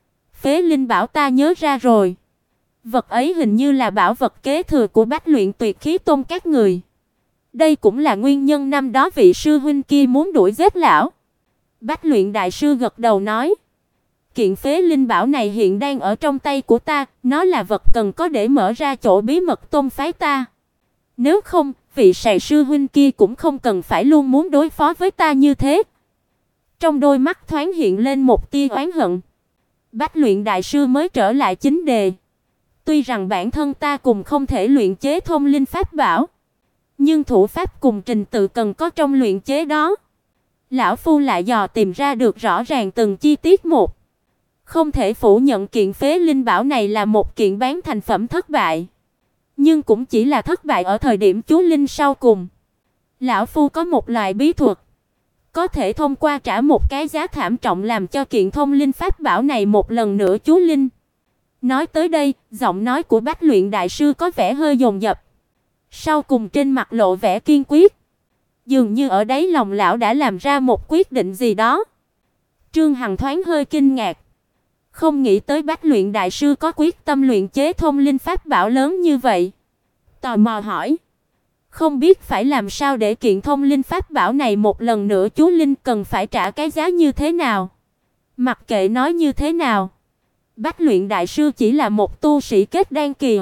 Speaker 1: phế linh bảo ta nhớ ra rồi. Vật ấy hình như là bảo vật kế thừa của Bách Luyện Tuyệt Khí Tôn các người. Đây cũng là nguyên nhân năm đó vị sư huynh kia muốn đuổi giết lão. Bách Luyện đại sư gật đầu nói, kiện phế linh bảo này hiện đang ở trong tay của ta, nó là vật cần có để mở ra chỗ bí mật tôn phái ta. Nếu không, vị Sài sư huynh kia cũng không cần phải luôn muốn đối phó với ta như thế. Trong đôi mắt thoáng hiện lên một tia oán hận. Bách Luyện đại sư mới trở lại chính đề. Tuy rằng bản thân ta cùng không thể luyện chế thông linh pháp bảo, nhưng thủ pháp cùng trình tự cần có trong luyện chế đó, lão phu lại dò tìm ra được rõ ràng từng chi tiết một. Không thể phủ nhận kiện phế linh bảo này là một kiện bán thành phẩm thất bại, nhưng cũng chỉ là thất bại ở thời điểm chú linh sau cùng. Lão phu có một loại bí thuật, có thể thông qua trả một cái giá thảm trọng làm cho kiện thông linh pháp bảo này một lần nữa chú linh. Nói tới đây, giọng nói của Bách Luyện đại sư có vẻ hơi dồn dập, sau cùng trên mặt lộ vẻ kiên quyết. Dường như ở đáy lòng lão đã làm ra một quyết định gì đó. Trương Hằng thoáng hơi kinh ngạc, không nghĩ tới Bách Luyện đại sư có quyết tâm luyện chế thông linh pháp bảo lớn như vậy. Tò mò hỏi, không biết phải làm sao để kiện thông linh pháp bảo này một lần nữa chú linh, cần phải trả cái giá như thế nào? Mặc kệ nói như thế nào, Bách Luyện đại sư chỉ là một tu sĩ kết đan kỳ.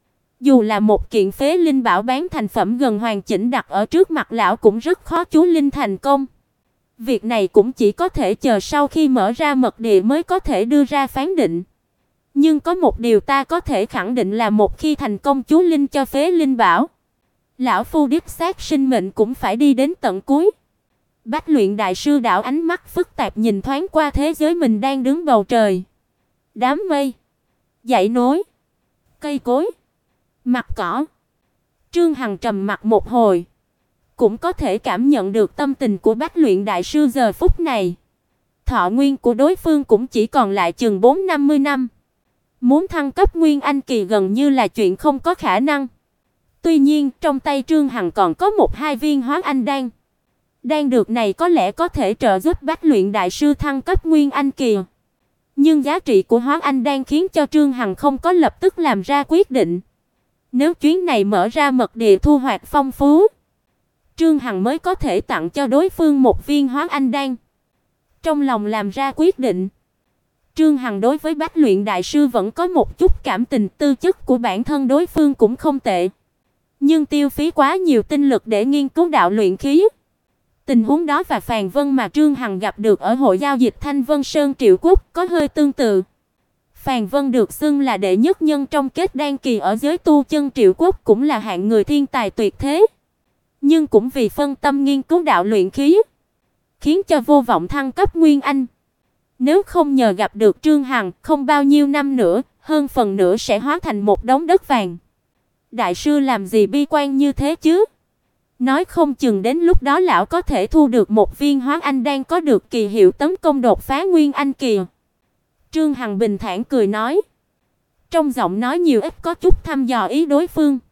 Speaker 1: Dù là một kiện phế linh bảo bán thành phẩm gần hoàn chỉnh đặt ở trước mặt lão cũng rất khó chú linh thành công. Việc này cũng chỉ có thể chờ sau khi mở ra mật địa mới có thể đưa ra phán định. Nhưng có một điều ta có thể khẳng định là một khi thành công chú linh cho phế linh bảo, lão phu đích xác sinh mệnh cũng phải đi đến tận cuối. Bách Luyện đại sư đảo ánh mắt phức tạp nhìn thoáng qua thế giới mình đang đứng bầu trời. Đám mây, dãy núi, cây cối, mặt cỏ. Trương Hằng trầm mặc một hồi, cũng có thể cảm nhận được tâm tình của Bách Luyện đại sư giờ phút này. Thọ nguyên của đối phương cũng chỉ còn lại chừng 40-50 năm. Muốn thăng cấp Nguyên Anh kỳ gần như là chuyện không có khả năng. Tuy nhiên, trong tay Trương Hằng còn có 1-2 viên Hóa Anh đan. Đan dược này có lẽ có thể trợ giúp Bách Luyện đại sư thăng cấp Nguyên Anh kỳ. Nhưng giá trị của Hóa Anh đan khiến cho Trương Hằng không có lập tức làm ra quyết định. Nếu chuyến này mở ra mật địa thu hoạch phong phú, Trương Hằng mới có thể tặng cho đối phương một viên Hóa Anh đan. Trong lòng làm ra quyết định, Trương Hằng đối với Bách Luyện đại sư vẫn có một chút cảm tình, tư chất của bản thân đối phương cũng không tệ. Nhưng tiêu phí quá nhiều tinh lực để nghiên cứu đạo luyện khí. Tình huống đó và Phàn Vân mà Trương Hằng gặp được ở hội giao dịch Thanh Vân Sơn Triệu Quốc có hơi tương tự. Phàn Vân được xưng là đệ nhất nhân trong kết đan kỳ ở giới tu chân Triệu Quốc, cũng là hạng người thiên tài tuyệt thế. Nhưng cũng vì phân tâm nghiên cứu đạo luyện khí, khiến cho vô vọng thăng cấp Nguyên Anh. Nếu không nhờ gặp được Trương Hằng, không bao nhiêu năm nữa, hơn phần nữa sẽ hóa thành một đống đất vàng. Đại sư làm gì bi quan như thế chứ? Nói không chừng đến lúc đó lão có thể thu được một viên Hóa Anh đan có được kỳ hiệu tấn công đột phá Nguyên Anh kỳ. Trương Hằng bình thản cười nói, trong giọng nói nhiều ít có chút thăm dò ý đối phương.